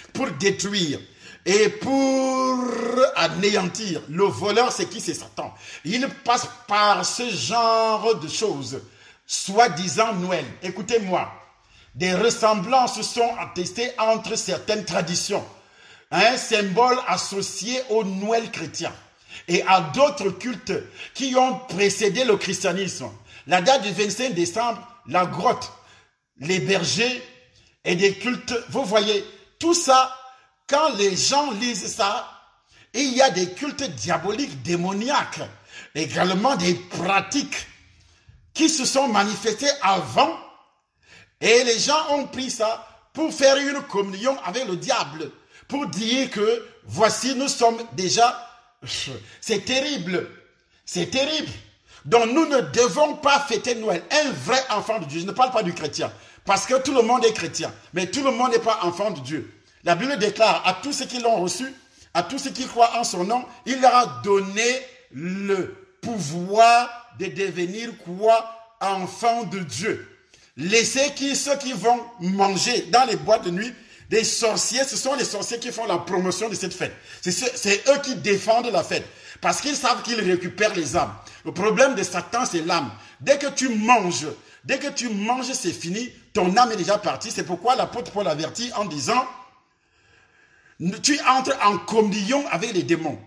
et pour anéantir. Le voleur, c'est qui? C'est Satan. Il passe par ce genre de choses, soi-disant Noël. Écoutez-moi, des ressemblances sont attestées entre certaines traditions, un symbole associé au Noël chrétien et à d'autres cultes qui ont précédé le christianisme. La date du 25 décembre, la grotte, les bergers et des cultes. Vous voyez, tout ça, quand les gens lisent ça, il y a des cultes diaboliques, démoniaques, également des pratiques qui se sont manifestées avant et les gens ont pris ça pour faire une communion avec le diable. Pour dire que voici, nous sommes déjà... C'est terrible. C'est terrible. Donc nous ne devons pas fêter Noël. Un vrai enfant de Dieu. Je ne parle pas du chrétien. Parce que tout le monde est chrétien. Mais tout le monde n'est pas enfant de Dieu. La Bible déclare à tous ceux qui l'ont reçu, à tous ceux qui croient en son nom, il leur a donné le pouvoir de devenir quoi? Enfants de Dieu. Laissez ceux qui vont manger dans les boîtes de nuit, des sorciers, ce sont les sorciers qui font la promotion de cette fête. C'est eux qui défendent la fête. Parce qu'ils savent qu'ils récupèrent les âmes. Le problème de Satan, c'est l'âme. Dès que tu manges, c'est fini. Ton âme est déjà partie. C'est pourquoi l'apôtre Paul avertit en disant, tu entres en communion avec les démons.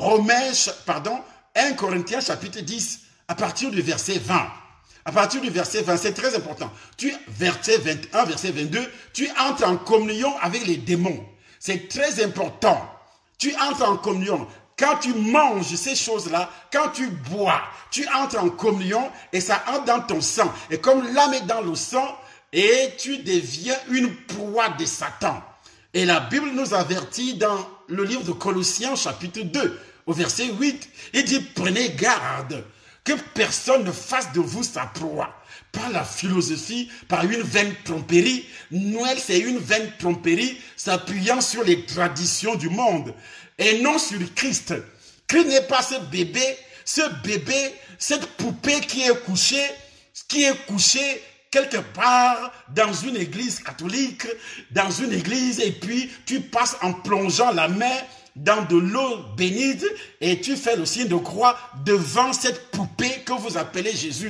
1 Corinthiens chapitre 10, à partir du verset 20. À partir du verset 20, c'est très important. Verset 21, verset 22, tu entres en communion avec les démons. C'est très important. Tu entres en communion. Quand tu manges ces choses-là, quand tu bois, tu entres en communion et ça entre dans ton sang. Et comme l'âme est dans le sang, et tu deviens une proie de Satan. Et la Bible nous avertit dans le livre de Colossiens chapitre 2, au verset 8, il dit, prenez garde Que personne ne fasse de vous sa proie. Par la philosophie, par une vaine tromperie. Noël, c'est une vaine tromperie s'appuyant sur les traditions du monde et non sur Christ. Christ n'est pas ce bébé, cette poupée qui est couchée quelque part dans une église catholique, dans une église, et puis tu passes en plongeant la main dans de l'eau bénite et tu fais le signe de croix devant cette poupée que vous appelez Jésus.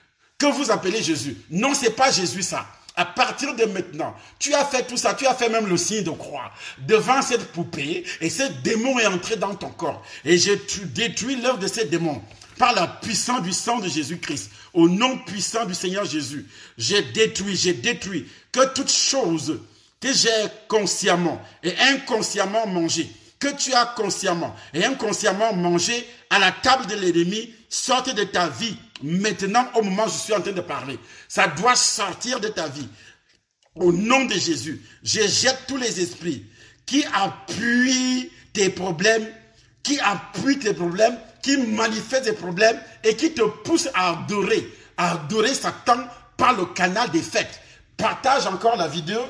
Non, c'est pas Jésus ça. À partir de maintenant, tu as fait tout ça, tu as fait même le signe de croix devant cette poupée et ce démon est entré dans ton corps. Et j'ai détruit l'œuvre de ces démons par la puissance du sang de Jésus-Christ, au nom puissant du Seigneur Jésus. J'ai détruit que toute chose que j'ai consciemment et inconsciemment mangé, que tu as consciemment et inconsciemment mangé à la table de l'ennemi, sorte de ta vie. Maintenant, au moment où je suis en train de parler, ça doit sortir de ta vie. Au nom de Jésus, je jette tous les esprits qui appuient tes problèmes, qui manifestent tes problèmes et qui te poussent à adorer Satan par le canal des fêtes. Partage encore la vidéo.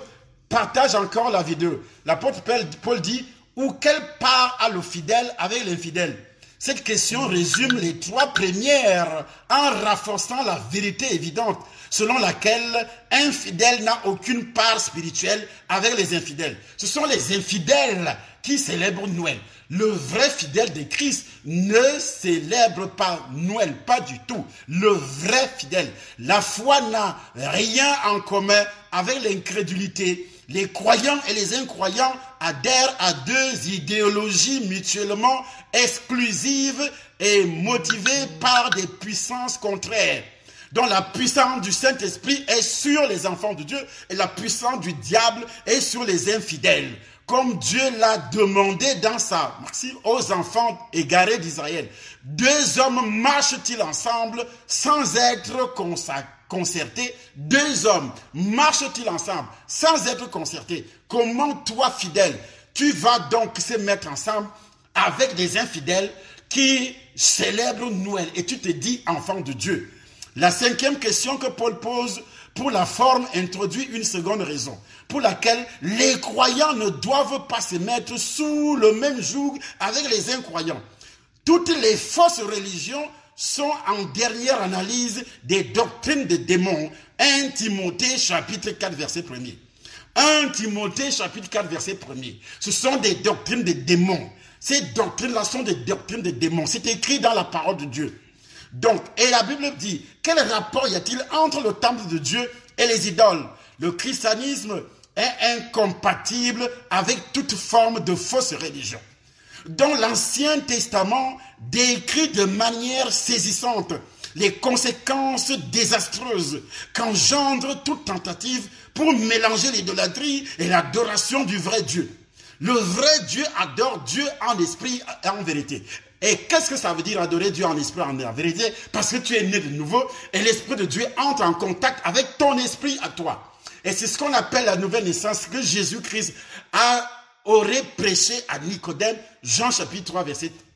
L'apôtre Paul dit, ou quelle part a le fidèle avec l'infidèle? Cette question résume les trois premières en renforçant la vérité évidente selon laquelle un fidèle n'a aucune part spirituelle avec les infidèles. Ce sont les infidèles qui célèbrent Noël. Le vrai fidèle de Christ ne célèbre pas Noël, pas du tout. Le vrai fidèle. La foi n'a rien en commun avec l'incrédulité. Les croyants et les incroyants adhèrent à deux idéologies mutuellement exclusives et motivées par des puissances contraires, dont la puissance du Saint-Esprit est sur les enfants de Dieu et la puissance du diable est sur les infidèles, comme Dieu l'a demandé dans sa maxime aux enfants égarés d'Israël. Deux hommes marchent-ils ensemble sans être concertés? Deux hommes marchent-ils ensemble sans être concertés? Comment toi, fidèle, tu vas donc se mettre ensemble avec des infidèles qui célèbrent Noël et tu te dis enfant de Dieu? La cinquième question que Paul pose pour la forme introduit une seconde raison pour laquelle les croyants ne doivent pas se mettre sous le même joug avec les incroyants. Toutes les fausses religions sont en dernière analyse des doctrines des démons. 1 Timothée chapitre 4 verset 1er. 1 Timothée chapitre 4 verset 1er. Ce sont des doctrines des démons. Ces doctrines-là sont des doctrines des démons. C'est écrit dans la parole de Dieu. Donc, et la Bible dit, quel rapport y a-t-il entre le temple de Dieu et les idoles? Le christianisme est incompatible avec toute forme de fausse religion, dont l'Ancien Testament décrit de manière saisissante les conséquences désastreuses qu'engendre toute tentative pour mélanger l'idolâtrie et l'adoration du vrai Dieu. Le vrai Dieu adore Dieu en esprit et en vérité. Et qu'est-ce que ça veut dire adorer Dieu en esprit et en vérité? Parce que tu es né de nouveau et l'esprit de Dieu entre en contact avec ton esprit à toi. Et c'est ce qu'on appelle la nouvelle naissance que Jésus-Christ aurait prêché à Nicodème, Jean chapitre 3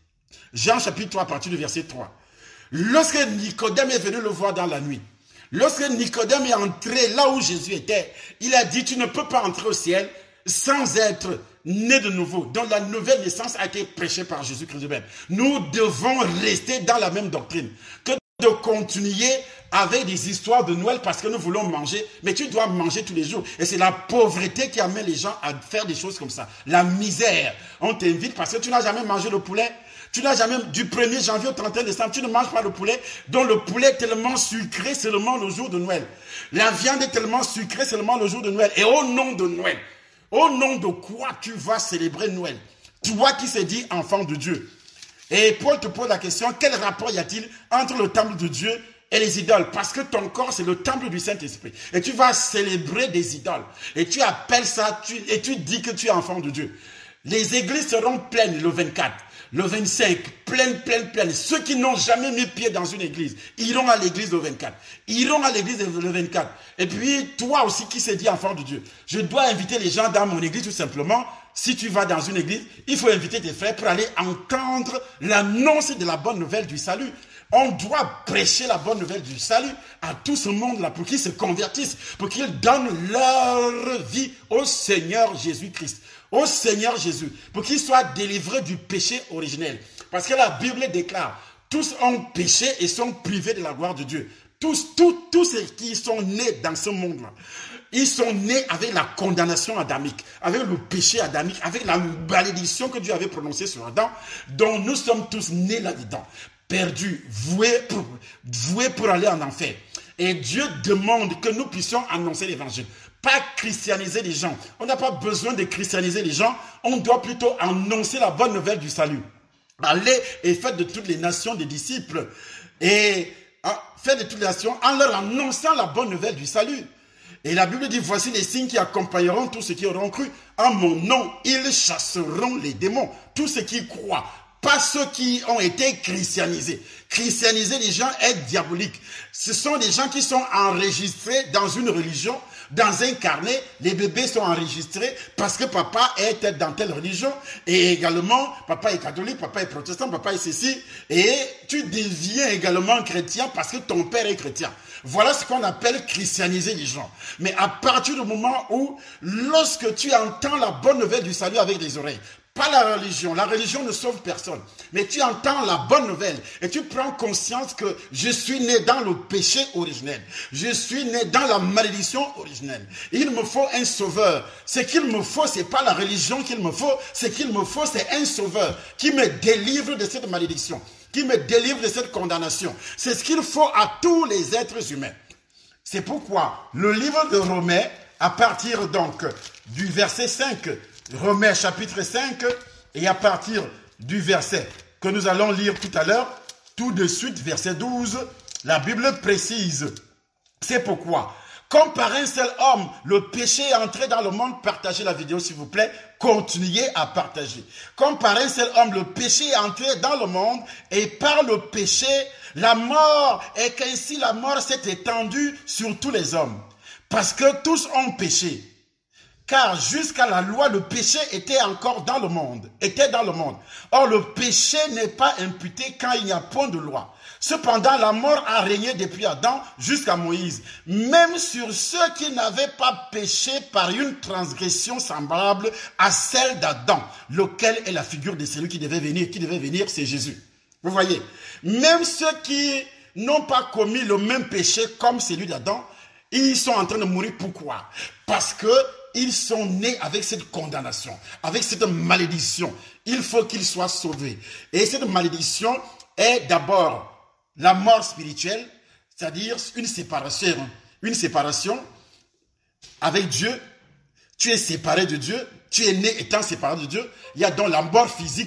à partir du verset 3. Lorsque Nicodème est venu le voir dans la nuit, lorsque Nicodème est entré là où Jésus était, il a dit, tu ne peux pas entrer au ciel sans être né de nouveau. Donc la nouvelle naissance a été prêchée par Jésus-Christ lui-même. Nous devons rester dans la même doctrine que de continuer avec des histoires de Noël parce que nous voulons manger, mais tu dois manger tous les jours. Et c'est la pauvreté qui amène les gens à faire des choses comme ça. La misère. On t'invite parce que tu n'as jamais mangé le poulet. Tu n'as jamais, du 1er janvier au 31 décembre, tu ne manges pas le poulet, dont le poulet est tellement sucré seulement le jour de Noël. La viande est tellement sucrée seulement le jour de Noël. Et au nom de Noël, au nom de quoi tu vas célébrer Noël? Toi qui se dis enfant de Dieu. Et Paul te pose la question, quel rapport y a-t-il entre le temple de Dieu et les idoles? Parce que ton corps, c'est le temple du Saint-Esprit. Et tu vas célébrer des idoles. Et tu appelles ça, et tu dis que tu es enfant de Dieu. Les églises seront pleines le 24. Le 25, pleine. Ceux qui n'ont jamais mis pied dans une église iront à l'église le 24. Iront à l'église le 24. Et puis, toi aussi qui se dis enfant de Dieu, je dois inviter les gens dans mon église tout simplement. Si tu vas dans une église, il faut inviter tes frères pour aller entendre l'annonce de la bonne nouvelle du salut. On doit prêcher la bonne nouvelle du salut à tout ce monde-là pour qu'ils se convertissent, pour qu'ils donnent leur vie au Seigneur Jésus-Christ, au Seigneur Jésus, pour qu'ils soient délivrés du péché originel. Parce que la Bible déclare, tous ont péché et sont privés de la gloire de Dieu. Tous ceux qui sont nés dans ce monde-là, ils sont nés avec la condamnation adamique, avec le péché adamique, avec la malédiction que Dieu avait prononcée sur Adam, dont nous sommes tous nés là-dedans, perdus, voués pour aller en enfer. Et Dieu demande que nous puissions annoncer l'évangile, pas christianiser les gens. On n'a pas besoin de christianiser les gens, on doit plutôt annoncer la bonne nouvelle du salut. Allez et faites de toutes les nations des disciples, et faites de toutes les nations en leur annonçant la bonne nouvelle du salut. Et la Bible dit, voici les signes qui accompagneront tous ceux qui auront cru. En mon nom, ils chasseront les démons. Tous ceux qui croient, pas ceux qui ont été christianisés. Christianiser les gens est diabolique. Ce sont des gens qui sont enregistrés dans une religion, dans un carnet. Les bébés sont enregistrés parce que papa est dans telle religion. Et également, papa est catholique, papa est protestant, papa est ceci. Et tu deviens également chrétien parce que ton père est chrétien. Voilà ce qu'on appelle christianiser les gens. Mais à partir du moment où, lorsque tu entends la bonne nouvelle du salut avec les oreilles, pas la religion ne sauve personne, mais tu entends la bonne nouvelle et tu prends conscience que je suis né dans le péché originel, je suis né dans la malédiction originelle. Il me faut un sauveur. Ce qu'il me faut, c'est pas la religion qu'il me faut, ce qu'il me faut, c'est un sauveur qui me délivre de cette malédiction, qui me délivre de cette condamnation. C'est ce qu'il faut à tous les êtres humains. C'est pourquoi le livre de Romains, à partir donc du verset 5, Romains chapitre 5, et à partir du verset que nous allons lire tout à l'heure, tout de suite verset 12, la Bible précise, c'est pourquoi, comme par un seul homme, le péché est entré dans le monde, partagez la vidéo s'il vous plaît, continuez à partager. Comme par un seul homme, le péché est entré dans le monde, et par le péché, la mort, et qu'ainsi la mort s'est étendue sur tous les hommes. Parce que tous ont péché. Car jusqu'à la loi, le péché était encore dans le monde, Or, le péché n'est pas imputé quand il n'y a point de loi. Cependant, la mort a régné depuis Adam jusqu'à Moïse, même sur ceux qui n'avaient pas péché par une transgression semblable à celle d'Adam, lequel est la figure de celui qui devait venir. Qui devait venir, c'est Jésus. Vous voyez, même ceux qui n'ont pas commis le même péché comme celui d'Adam, ils sont en train de mourir. Pourquoi? Parce que ils sont nés avec cette condamnation, avec cette malédiction. Il faut qu'ils soient sauvés. Et cette malédiction est d'abord la mort spirituelle, c'est-à-dire une séparation avec Dieu. Tu es séparé de Dieu, tu es né étant séparé de Dieu. Il y a donc la mort physique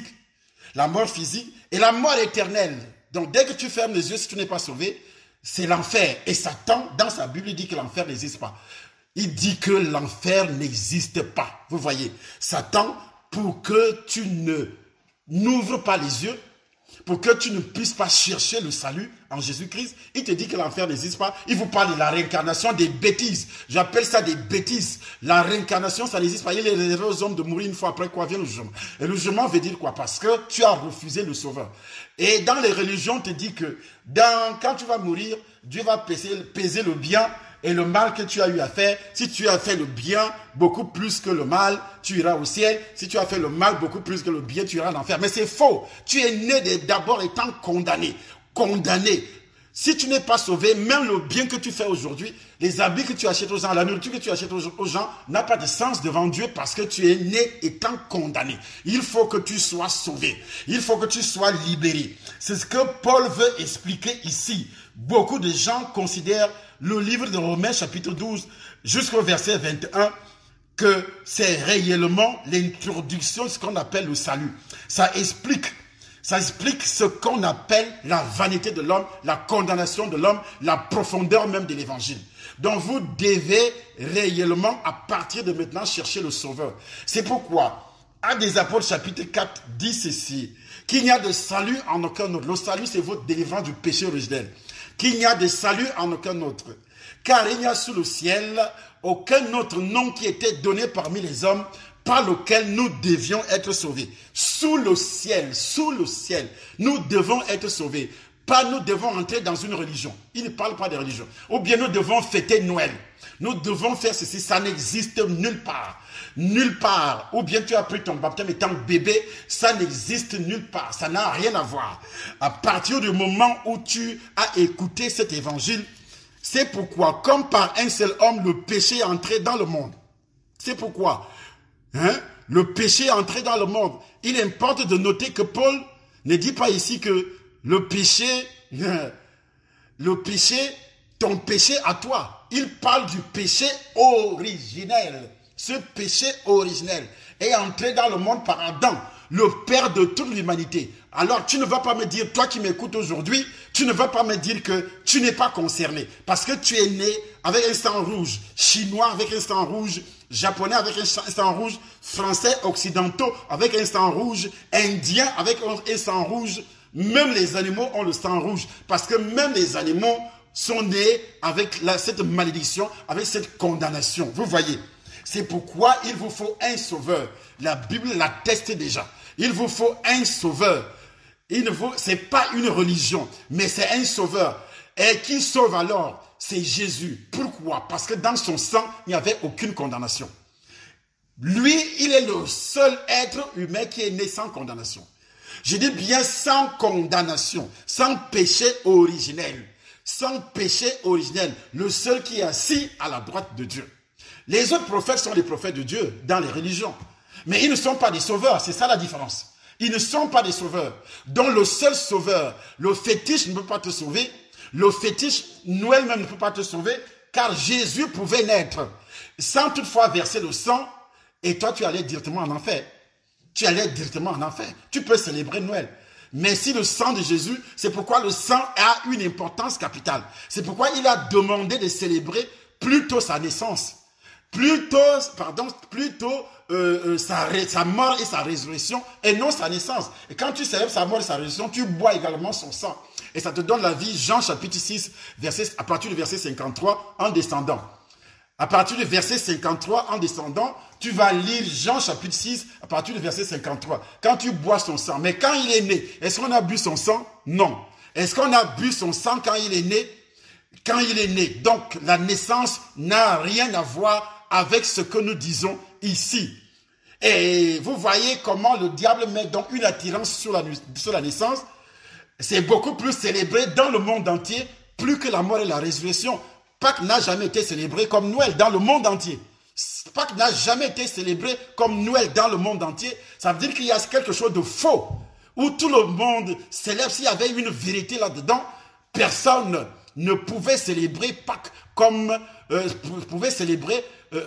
et la mort éternelle. Donc dès que tu fermes les yeux, si tu n'es pas sauvé, c'est l'enfer. Et Satan, dans sa Bible, il dit que l'enfer n'existe pas. Il dit que l'enfer n'existe pas. Vous voyez, Satan, pour que tu n'ouvres pas les yeux, pour que tu ne puisses pas chercher le salut en Jésus-Christ, il te dit que l'enfer n'existe pas. Il vous parle de la réincarnation, des bêtises. J'appelle ça des bêtises. La réincarnation, ça n'existe pas. Il est réservé aux hommes de mourir une fois après quoi vient le jugement. Et le jugement veut dire quoi? Parce que tu as refusé le sauveur. Et dans les religions, on te dit que quand tu vas mourir, Dieu va peser le bien et le mal que tu as eu à faire. Si tu as fait le bien beaucoup plus que le mal, tu iras au ciel. Si tu as fait le mal beaucoup plus que le bien, tu iras en enfer. Mais c'est faux. Tu es né d'abord étant condamné. Si tu n'es pas sauvé, même le bien que tu fais aujourd'hui, les habits que tu achètes aux gens, la nourriture que tu achètes aux gens, n'a pas de sens devant Dieu parce que tu es né étant condamné. Il faut que tu sois sauvé. Il faut que tu sois libéré. C'est ce que Paul veut expliquer ici. Beaucoup de gens considèrent le livre de Romains chapitre 12 jusqu'au verset 21 que c'est réellement l'introduction de ce qu'on appelle le salut. Ça explique ce qu'on appelle la vanité de l'homme, la condamnation de l'homme, la profondeur même de l'évangile. Donc vous devez réellement, à partir de maintenant, chercher le sauveur. C'est pourquoi, Actes des Apôtres chapitre 4 dit ceci, qu'il n'y a de salut en aucun autre. Le salut, c'est votre délivrance du péché originel. Qu'il n'y a de salut en aucun autre. Car il n'y a sous le ciel aucun autre nom qui était donné parmi les hommes par lequel nous devions être sauvés. Sous le ciel, nous devons être sauvés. pas nous devons entrer dans une religion. Il ne parle pas de religion. Ou bien nous devons fêter Noël. Nous devons faire ceci. Ça n'existe nulle part. Nulle part. Ou bien tu as pris ton baptême étant bébé. Ça n'existe nulle part. Ça n'a rien à voir. À partir du moment où tu as écouté cet évangile, c'est pourquoi, comme par un seul homme, le péché est entré dans le monde. C'est pourquoi le péché est entré dans le monde. Il importe de noter que Paul ne dit pas ici que le péché, ton péché à toi. Il parle du péché originel. Ce péché originel est entré dans le monde par Adam, le père de toute l'humanité. Alors tu ne vas pas me dire, toi qui m'écoutes aujourd'hui, tu ne vas pas me dire que tu n'es pas concerné. Parce que tu es né avec un sang rouge, chinois avec un sang rouge, japonais avec un sang rouge, français occidentaux avec un sang rouge, indien avec un sang rouge. Même les animaux ont le sang rouge. Parce que même les animaux sont nés avec cette malédiction, avec cette condamnation. Vous voyez. C'est pourquoi il vous faut un sauveur. La Bible l'atteste déjà. Il vous faut un sauveur. Ce n'est pas une religion, mais c'est un sauveur. Et qui sauve alors? C'est Jésus. Pourquoi? Parce que dans son sang, il n'y avait aucune condamnation. Lui, il est le seul être humain qui est né sans condamnation. Je dis bien sans condamnation, sans péché originel. Sans péché originel. Le seul qui est assis à la droite de Dieu. Les autres prophètes sont les prophètes de Dieu dans les religions. Mais ils ne sont pas des sauveurs, c'est ça la différence. Ils ne sont pas des sauveurs. Donc le seul sauveur, le fétiche ne peut pas te sauver. Le fétiche, Noël même ne peut pas te sauver, car Jésus pouvait naître sans toutefois verser le sang, et toi tu allais directement en enfer. Tu allais directement en enfer. Tu peux célébrer Noël. Mais si le sang de Jésus, c'est pourquoi le sang a une importance capitale. C'est pourquoi il a demandé de célébrer plutôt sa naissance. Plutôt sa mort et sa résurrection, et non sa naissance. Et quand tu célèbres sa mort et sa résurrection, tu bois également son sang. Et ça te donne la vie. Jean chapitre 6, à partir du verset 53, en descendant. À partir du verset 53, en descendant, tu vas lire Jean chapitre 6, à partir du verset 53. Quand tu bois son sang. Mais quand il est né, est-ce qu'on a bu son sang? Non. Est-ce qu'on a bu son sang quand il est né? Quand il est né. Donc, la naissance n'a rien à voir avec ce que nous disons ici. Et vous voyez comment le diable met donc une attirance sur la naissance. C'est beaucoup plus célébré dans le monde entier, plus que la mort et la résurrection. Pâques n'a jamais été célébré comme Noël dans le monde entier. Pâques n'a jamais été célébré comme Noël dans le monde entier. Ça veut dire qu'il y a quelque chose de faux, où tout le monde célèbre. S'il y avait une vérité là-dedans, personne ne pouvait célébrer Pâques comme pouvait célébrer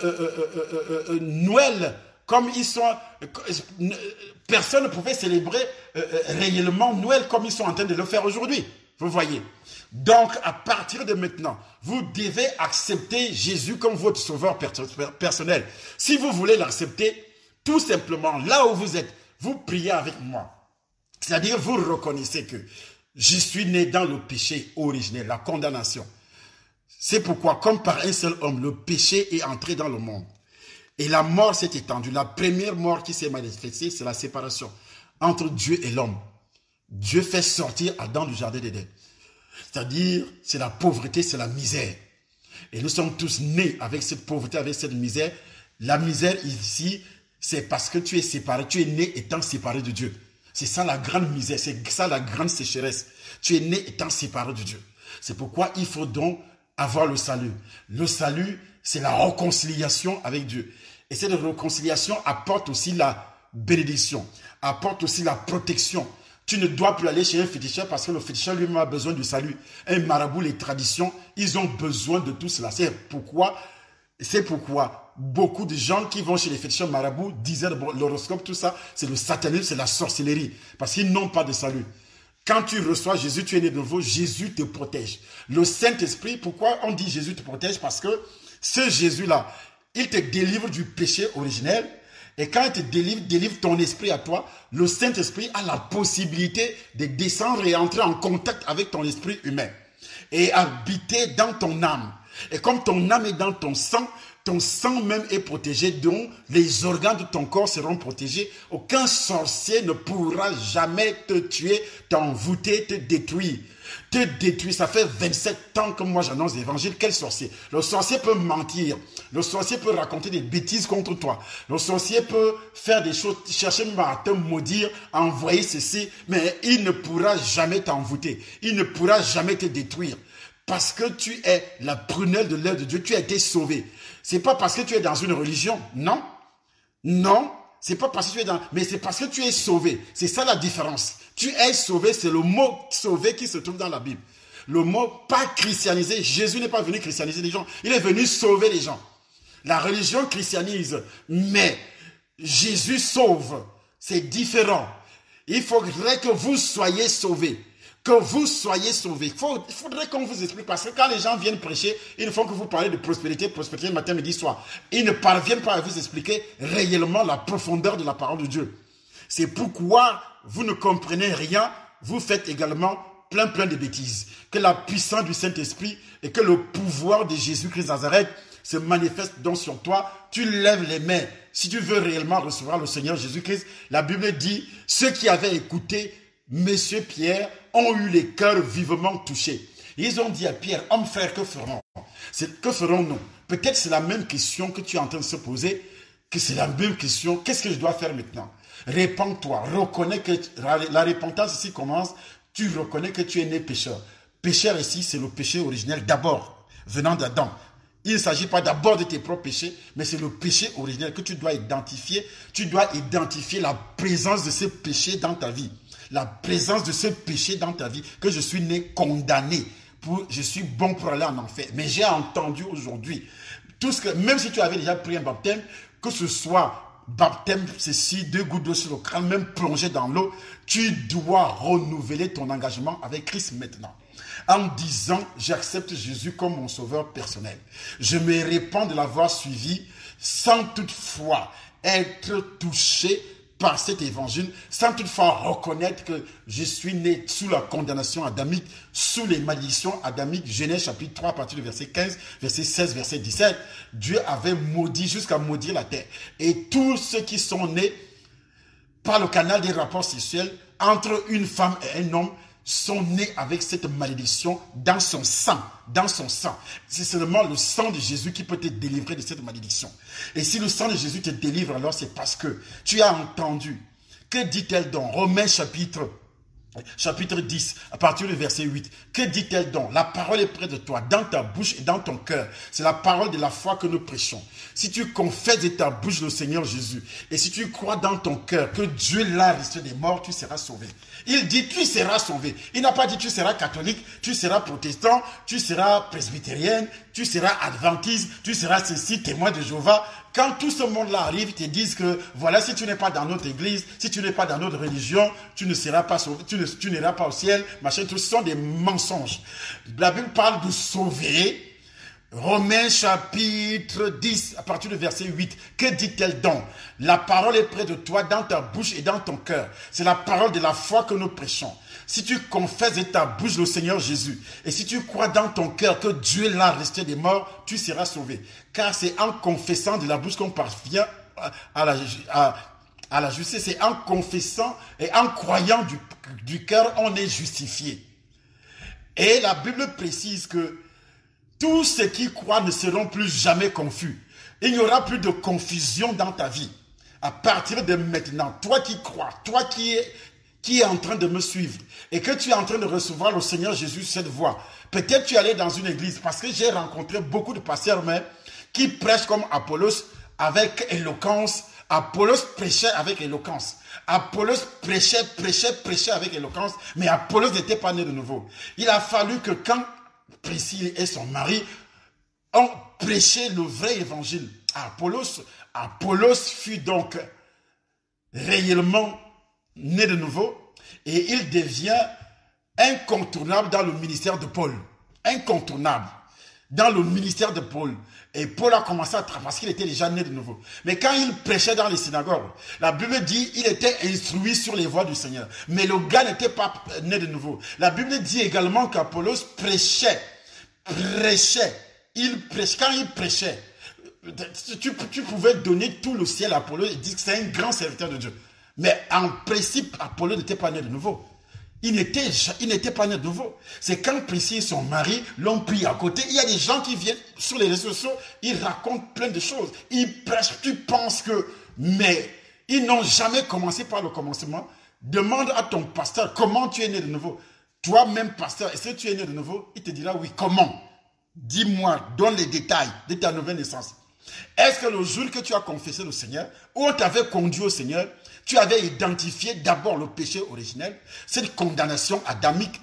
Noël comme ils sont. Personne ne pouvait célébrer réellement Noël comme ils sont en train de le faire aujourd'hui. Vous voyez. Donc, à partir de maintenant, vous devez accepter Jésus comme votre sauveur personnel. Si vous voulez l'accepter, tout simplement, là où vous êtes, vous priez avec moi. C'est-à-dire, vous reconnaissez que je suis né dans le péché originel, la condamnation. C'est pourquoi, comme par un seul homme, le péché est entré dans le monde. Et la mort s'est étendue. La première mort qui s'est manifestée, c'est la séparation entre Dieu et l'homme. Dieu fait sortir Adam du jardin d'Éden. C'est-à-dire, c'est la pauvreté, c'est la misère. Et nous sommes tous nés avec cette pauvreté, avec cette misère. La misère ici, c'est parce que tu es séparé. Tu es né étant séparé de Dieu. C'est ça la grande misère, c'est ça la grande sécheresse. Tu es né étant séparé de Dieu. C'est pourquoi il faut donc avoir le salut. Le salut, c'est la réconciliation avec Dieu. Et cette réconciliation apporte aussi la bénédiction, apporte aussi la protection. Tu ne dois plus aller chez un féticheur parce que le féticheur lui-même a besoin du salut. Un marabout, les traditions, ils ont besoin de tout cela. C'est pourquoi beaucoup de gens qui vont chez les féticheurs marabouts disaient l'horoscope, tout ça, c'est le satanisme, c'est la sorcellerie. Parce qu'ils n'ont pas de salut. Quand tu reçois Jésus, tu es né de nouveau, Jésus te protège. Le Saint-Esprit, pourquoi on dit Jésus te protège? Parce que ce Jésus-là, il te délivre du péché originel. Et quand il te délivre ton esprit à toi, le Saint-Esprit a la possibilité de descendre et entrer en contact avec ton esprit humain. Et habiter dans ton âme. Et comme ton âme est dans ton sang ton sang même est protégé, dont les organes de ton corps seront protégés. Aucun sorcier ne pourra jamais te tuer, t'envoûter, te détruire. Te détruire, ça fait 27 ans que moi j'annonce l'évangile. Quel sorcier? Le sorcier peut mentir. Le sorcier peut raconter des bêtises contre toi. Le sorcier peut faire des choses, chercher même à te maudire, envoyer ceci, mais il ne pourra jamais t'envoûter. Il ne pourra jamais te détruire. Parce que tu es la prunelle de l'œil de Dieu, tu as été sauvé. C'est pas parce que tu es dans une religion, non. Non, c'est pas parce que tu es dans... Mais c'est parce que tu es sauvé. C'est ça la différence. Tu es sauvé, c'est le mot sauvé qui se trouve dans la Bible. Le mot pas christianisé. Jésus n'est pas venu christianiser les gens. Il est venu sauver les gens. La religion christianise, mais Jésus sauve. C'est différent. Il faudrait que vous soyez sauvés. Que vous soyez sauvés. Il faudrait qu'on vous explique, parce que quand les gens viennent prêcher, ils font que vous parlez de prospérité matin, midi, soir. Ils ne parviennent pas à vous expliquer réellement la profondeur de la parole de Dieu. C'est pourquoi vous ne comprenez rien, vous faites également plein de bêtises. Que la puissance du Saint-Esprit et que le pouvoir de Jésus-Christ Nazareth se manifeste donc sur toi. Tu lèves les mains. Si tu veux réellement recevoir le Seigneur Jésus-Christ, la Bible dit, ceux qui avaient écouté Monsieur Pierre ont eu les cœurs vivement touchés. Ils ont dit à Pierre, homme frère, que ferons-nous? Que ferons-nous? Peut-être c'est la même question que tu es en train de se poser, que c'est la même question. Qu'est-ce que je dois faire maintenant? Répands-toi, reconnais que la repentance ici commence, tu reconnais que tu es né pécheur. Pécheur ici, c'est le péché originel d'abord, venant d'Adam. Il ne s'agit pas d'abord de tes propres péchés, mais c'est le péché originel que tu dois identifier. Tu dois identifier la présence de ce péché dans ta vie. La présence de ce péché dans ta vie, que je suis né condamné, je suis bon pour aller en enfer. Mais j'ai entendu aujourd'hui, même si tu avais déjà pris un baptême, que ce soit baptême, ceci, 2 gouttes d'eau sur le crâne, même plongé dans l'eau, tu dois renouveler ton engagement avec Christ maintenant. En disant, j'accepte Jésus comme mon sauveur personnel. Je me répands de l'avoir suivi sans toutefois être touché par cet évangile, sans toutefois reconnaître que je suis né sous la condamnation adamique, sous les malédictions adamiques. Genèse chapitre 3, à partir du verset 15, verset 16, verset 17. Dieu avait maudit jusqu'à maudire la terre. Et tous ceux qui sont nés par le canal des rapports sexuels entre une femme et un homme sont nés avec cette malédiction dans son sang. Dans son sang. C'est seulement le sang de Jésus qui peut te délivrer de cette malédiction. Et si le sang de Jésus te délivre, alors c'est parce que tu as entendu. Que dit-elle donc? Romains chapitre 10, à partir du verset 8. Que dit-elle donc? La parole est près de toi, dans ta bouche et dans ton cœur. C'est la parole de la foi que nous prêchons. Si tu confesses de ta bouche le Seigneur Jésus, et si tu crois dans ton cœur que Dieu l'a ressuscité des morts, tu seras sauvé. Il dit, tu seras sauvé. Il n'a pas dit, tu seras catholique, tu seras protestant, tu seras presbytérienne, tu seras adventiste, tu seras ceci, témoin de Jéhovah. Quand tout ce monde-là arrive, ils te disent que, voilà, si tu n'es pas dans notre église, si tu n'es pas dans notre religion, tu ne seras pas sauvé, tu n'iras pas au ciel, machin, tout ce sont des mensonges. La Bible parle de sauver. Romains chapitre 10, à partir du verset 8. Que dit-elle donc? La parole est près de toi, dans ta bouche et dans ton cœur. C'est la parole de la foi que nous prêchons. Si tu confesses de ta bouche le Seigneur Jésus, et si tu crois dans ton cœur que Dieu l'a ressuscité des morts, tu seras sauvé. Car c'est en confessant de la bouche qu'on parvient à la justice. C'est en confessant et en croyant du cœur, on est justifié. Et la Bible précise que tous ceux qui croient ne seront plus jamais confus. Il n'y aura plus de confusion dans ta vie. À partir de maintenant, toi qui crois, toi qui es en train de me suivre et que tu es en train de recevoir le Seigneur Jésus cette voie. Peut-être tu es allé dans une église parce que j'ai rencontré beaucoup de pasteurs mais qui prêchent comme Apollos avec éloquence. Apollos prêchait avec éloquence. Apollos prêchait avec éloquence, mais Apollos n'était pas né de nouveau. Il a fallu que quand Priscille et son mari ont prêché le vrai évangile à Apollos fut donc réellement né de nouveau et il devient incontournable dans le ministère de Paul. Incontournable dans le ministère de Paul. Et Paul a commencé à travailler parce qu'il était déjà né de nouveau. Mais quand il prêchait dans les synagogues, la Bible dit qu'il était instruit sur les voies du Seigneur. Mais le gars n'était pas né de nouveau. La Bible dit également qu'Apollos prêchait. Quand il prêchait, tu pouvais donner tout le ciel à Apollo et dire que c'est un grand serviteur de Dieu. Mais en principe, Apollo n'était pas né de nouveau. Il n'était pas né de nouveau. C'est quand Priscille et son mari l'ont pris à côté. Il y a des gens qui viennent sur les réseaux sociaux, ils racontent plein de choses. Ils prêchent, tu penses que... Mais ils n'ont jamais commencé par le commencement. Demande à ton pasteur comment tu es né de nouveau. Toi-même, pasteur, est-ce que tu es né de nouveau? Il te dira oui. Comment? Dis-moi, donne les détails de ta nouvelle naissance. Est-ce que le jour que tu as confessé le Seigneur, où on t'avait conduit au Seigneur, tu avais identifié d'abord le péché originel, cette condamnation adamique,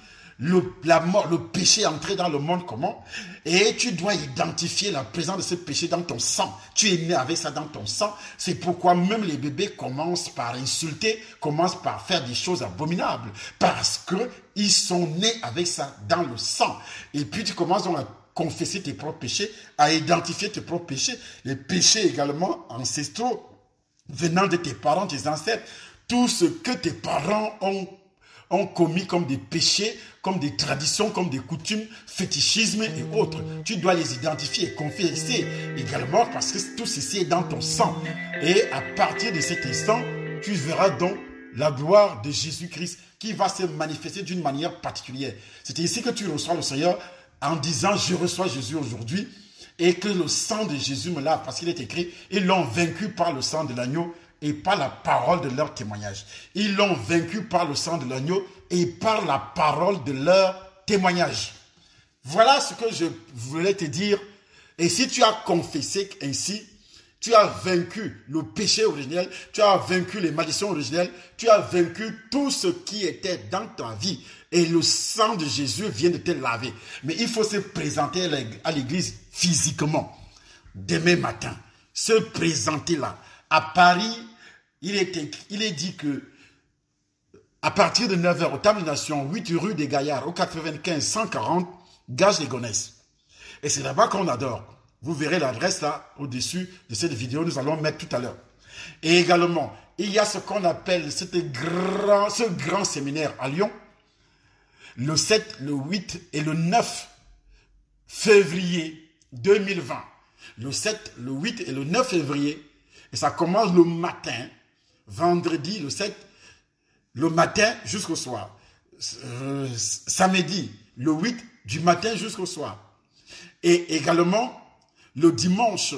la mort, le péché entré dans le monde commun, et tu dois identifier la présence de ce péché dans ton sang. Tu es né avec ça dans ton sang. C'est pourquoi même les bébés commencent par insulter, commencent par faire des choses abominables, parce qu'ils sont nés avec ça dans le sang. Et puis tu commences donc à confesser tes propres péchés, à identifier tes propres péchés, les péchés également ancestraux, venant de tes parents, tes ancêtres, tout ce que tes parents ont commis comme des péchés, comme des traditions, comme des coutumes, fétichisme et autres. Tu dois les identifier et confesser également parce que tout ceci est dans ton sang. Et à partir de cet instant, tu verras donc la gloire de Jésus-Christ qui va se manifester d'une manière particulière. C'est ici que tu reçois le Seigneur en disant « Je reçois Jésus aujourd'hui » et que le sang de Jésus me lave, parce qu'il est écrit, ils l'ont vaincu par le sang de l'agneau et par la parole de leur témoignage. Ils l'ont vaincu par le sang de l'agneau et par la parole de leur témoignage. Voilà ce que je voulais te dire. Et si tu as confessé ainsi, tu as vaincu le péché originel, tu as vaincu les malédictions originelles, tu as vaincu tout ce qui était dans ta vie. Et le sang de Jésus vient de te laver. Mais il faut se présenter à l'église physiquement. Demain matin, se présenter là. À Paris, il est dit que à partir de 9h, au Temple des Nations, 8 rue des Gaillards, au 95 140, Gage-les-Gonesse. Et c'est là-bas qu'on adore. Vous verrez l'adresse là, au-dessus de cette vidéo, nous allons mettre tout à l'heure. Et également, il y a ce qu'on appelle ce grand séminaire à Lyon, le 7, le 8 et le 9 février 2020. Le 7, le 8 et le 9 février. Et ça commence le matin, vendredi, le 7, le matin jusqu'au soir. Samedi, le 8, du matin jusqu'au soir. Et également, le dimanche,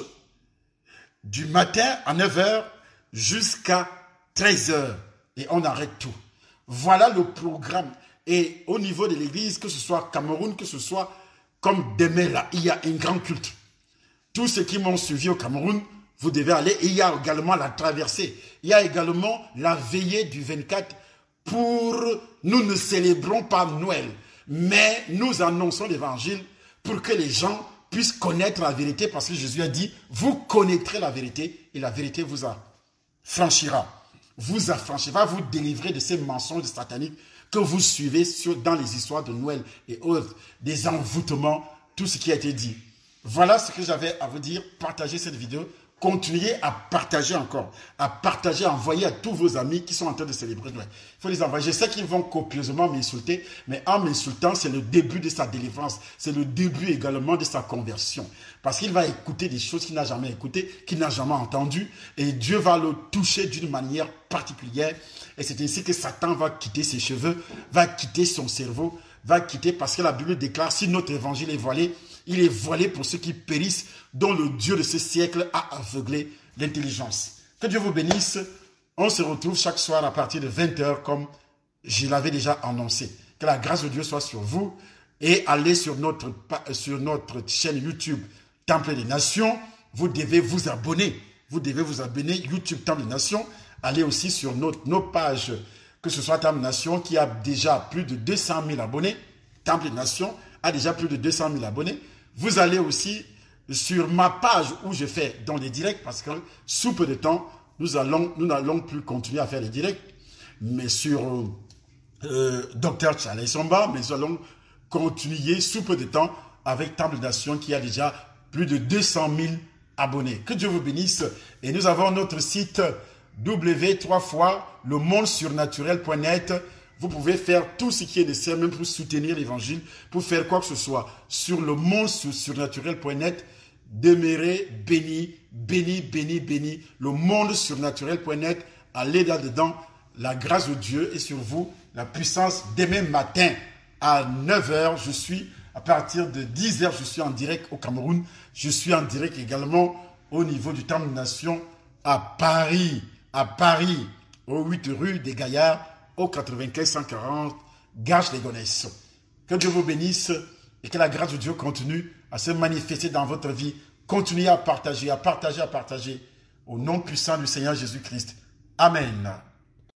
du matin à 9h jusqu'à 13h. Et on arrête tout. Voilà le programme. Et au niveau de l'église, que ce soit Cameroun, que ce soit comme demain là, il y a un grand culte. Tous ceux qui m'ont suivi au Cameroun, vous devez aller. Et il y a également la traversée. Il y a également la veillée du 24 pour... Nous ne célébrons pas Noël, mais nous annonçons l'évangile pour que les gens puissent connaître la vérité, parce que Jésus a dit, vous connaîtrez la vérité et la vérité vous affranchira. Vous affranchira, va vous délivrer de ces mensonges sataniques que vous suivez dans les histoires de Noël et autres, des envoûtements, tout ce qui a été dit. Voilà ce que j'avais à vous dire. Partagez cette vidéo. Continuez à partager encore, à partager, à envoyer à tous vos amis qui sont en train de célébrer Noël. Il faut les envoyer. Je sais qu'ils vont copieusement m'insulter, mais en m'insultant, c'est le début de sa délivrance. C'est le début également de sa conversion. Parce qu'il va écouter des choses qu'il n'a jamais écoutées, qu'il n'a jamais entendues. Et Dieu va le toucher d'une manière particulière. Et c'est ainsi que Satan va quitter ses cheveux, va quitter son cerveau, va quitter, parce que la Bible déclare, si notre évangile est voilé, il est voilé pour ceux qui périssent, dont le Dieu de ce siècle a aveuglé l'intelligence. Que Dieu vous bénisse. On se retrouve chaque soir à partir de 20h, comme je l'avais déjà annoncé. Que la grâce de Dieu soit sur vous. Et allez sur notre chaîne YouTube Temple des Nations. Vous devez vous abonner. Vous devez vous abonner YouTube Temple des Nations. Allez aussi sur nos pages, que ce soit Temple des Nations, qui a déjà plus de 200 000 abonnés. Temple des Nations a déjà plus de 200 000 abonnés. Vous allez aussi sur ma page où je fais dans les directs, parce que sous peu de temps, nous n'allons plus continuer à faire les directs, mais sur Dr Charles Somba, mais nous allons continuer sous peu de temps avec Temple des Nations qui a déjà plus de 200 000 abonnés. Que Dieu vous bénisse. Et nous avons notre site www.lemondesurnaturel.net. Vous pouvez faire tout ce qui est nécessaire, même pour soutenir l'évangile, pour faire quoi que ce soit. Sur le mondesurnaturel.net, demeurez bénis, bénis, bénis, bénis. Le monde surnaturel.net, allez là-dedans. La grâce de Dieu est sur vous. La puissance, demain matin à 9 h, je suis, à partir de 10 h, je suis en direct au Cameroun. Je suis en direct également au niveau du Temple des Nations à Paris, au 8 rue des Gaillards, au 95 140, Garches-les-Gonesse. Que Dieu vous bénisse et que la grâce de Dieu continue à se manifester dans votre vie. Continuez à partager, à partager, à partager. Au nom puissant du Seigneur Jésus-Christ. Amen.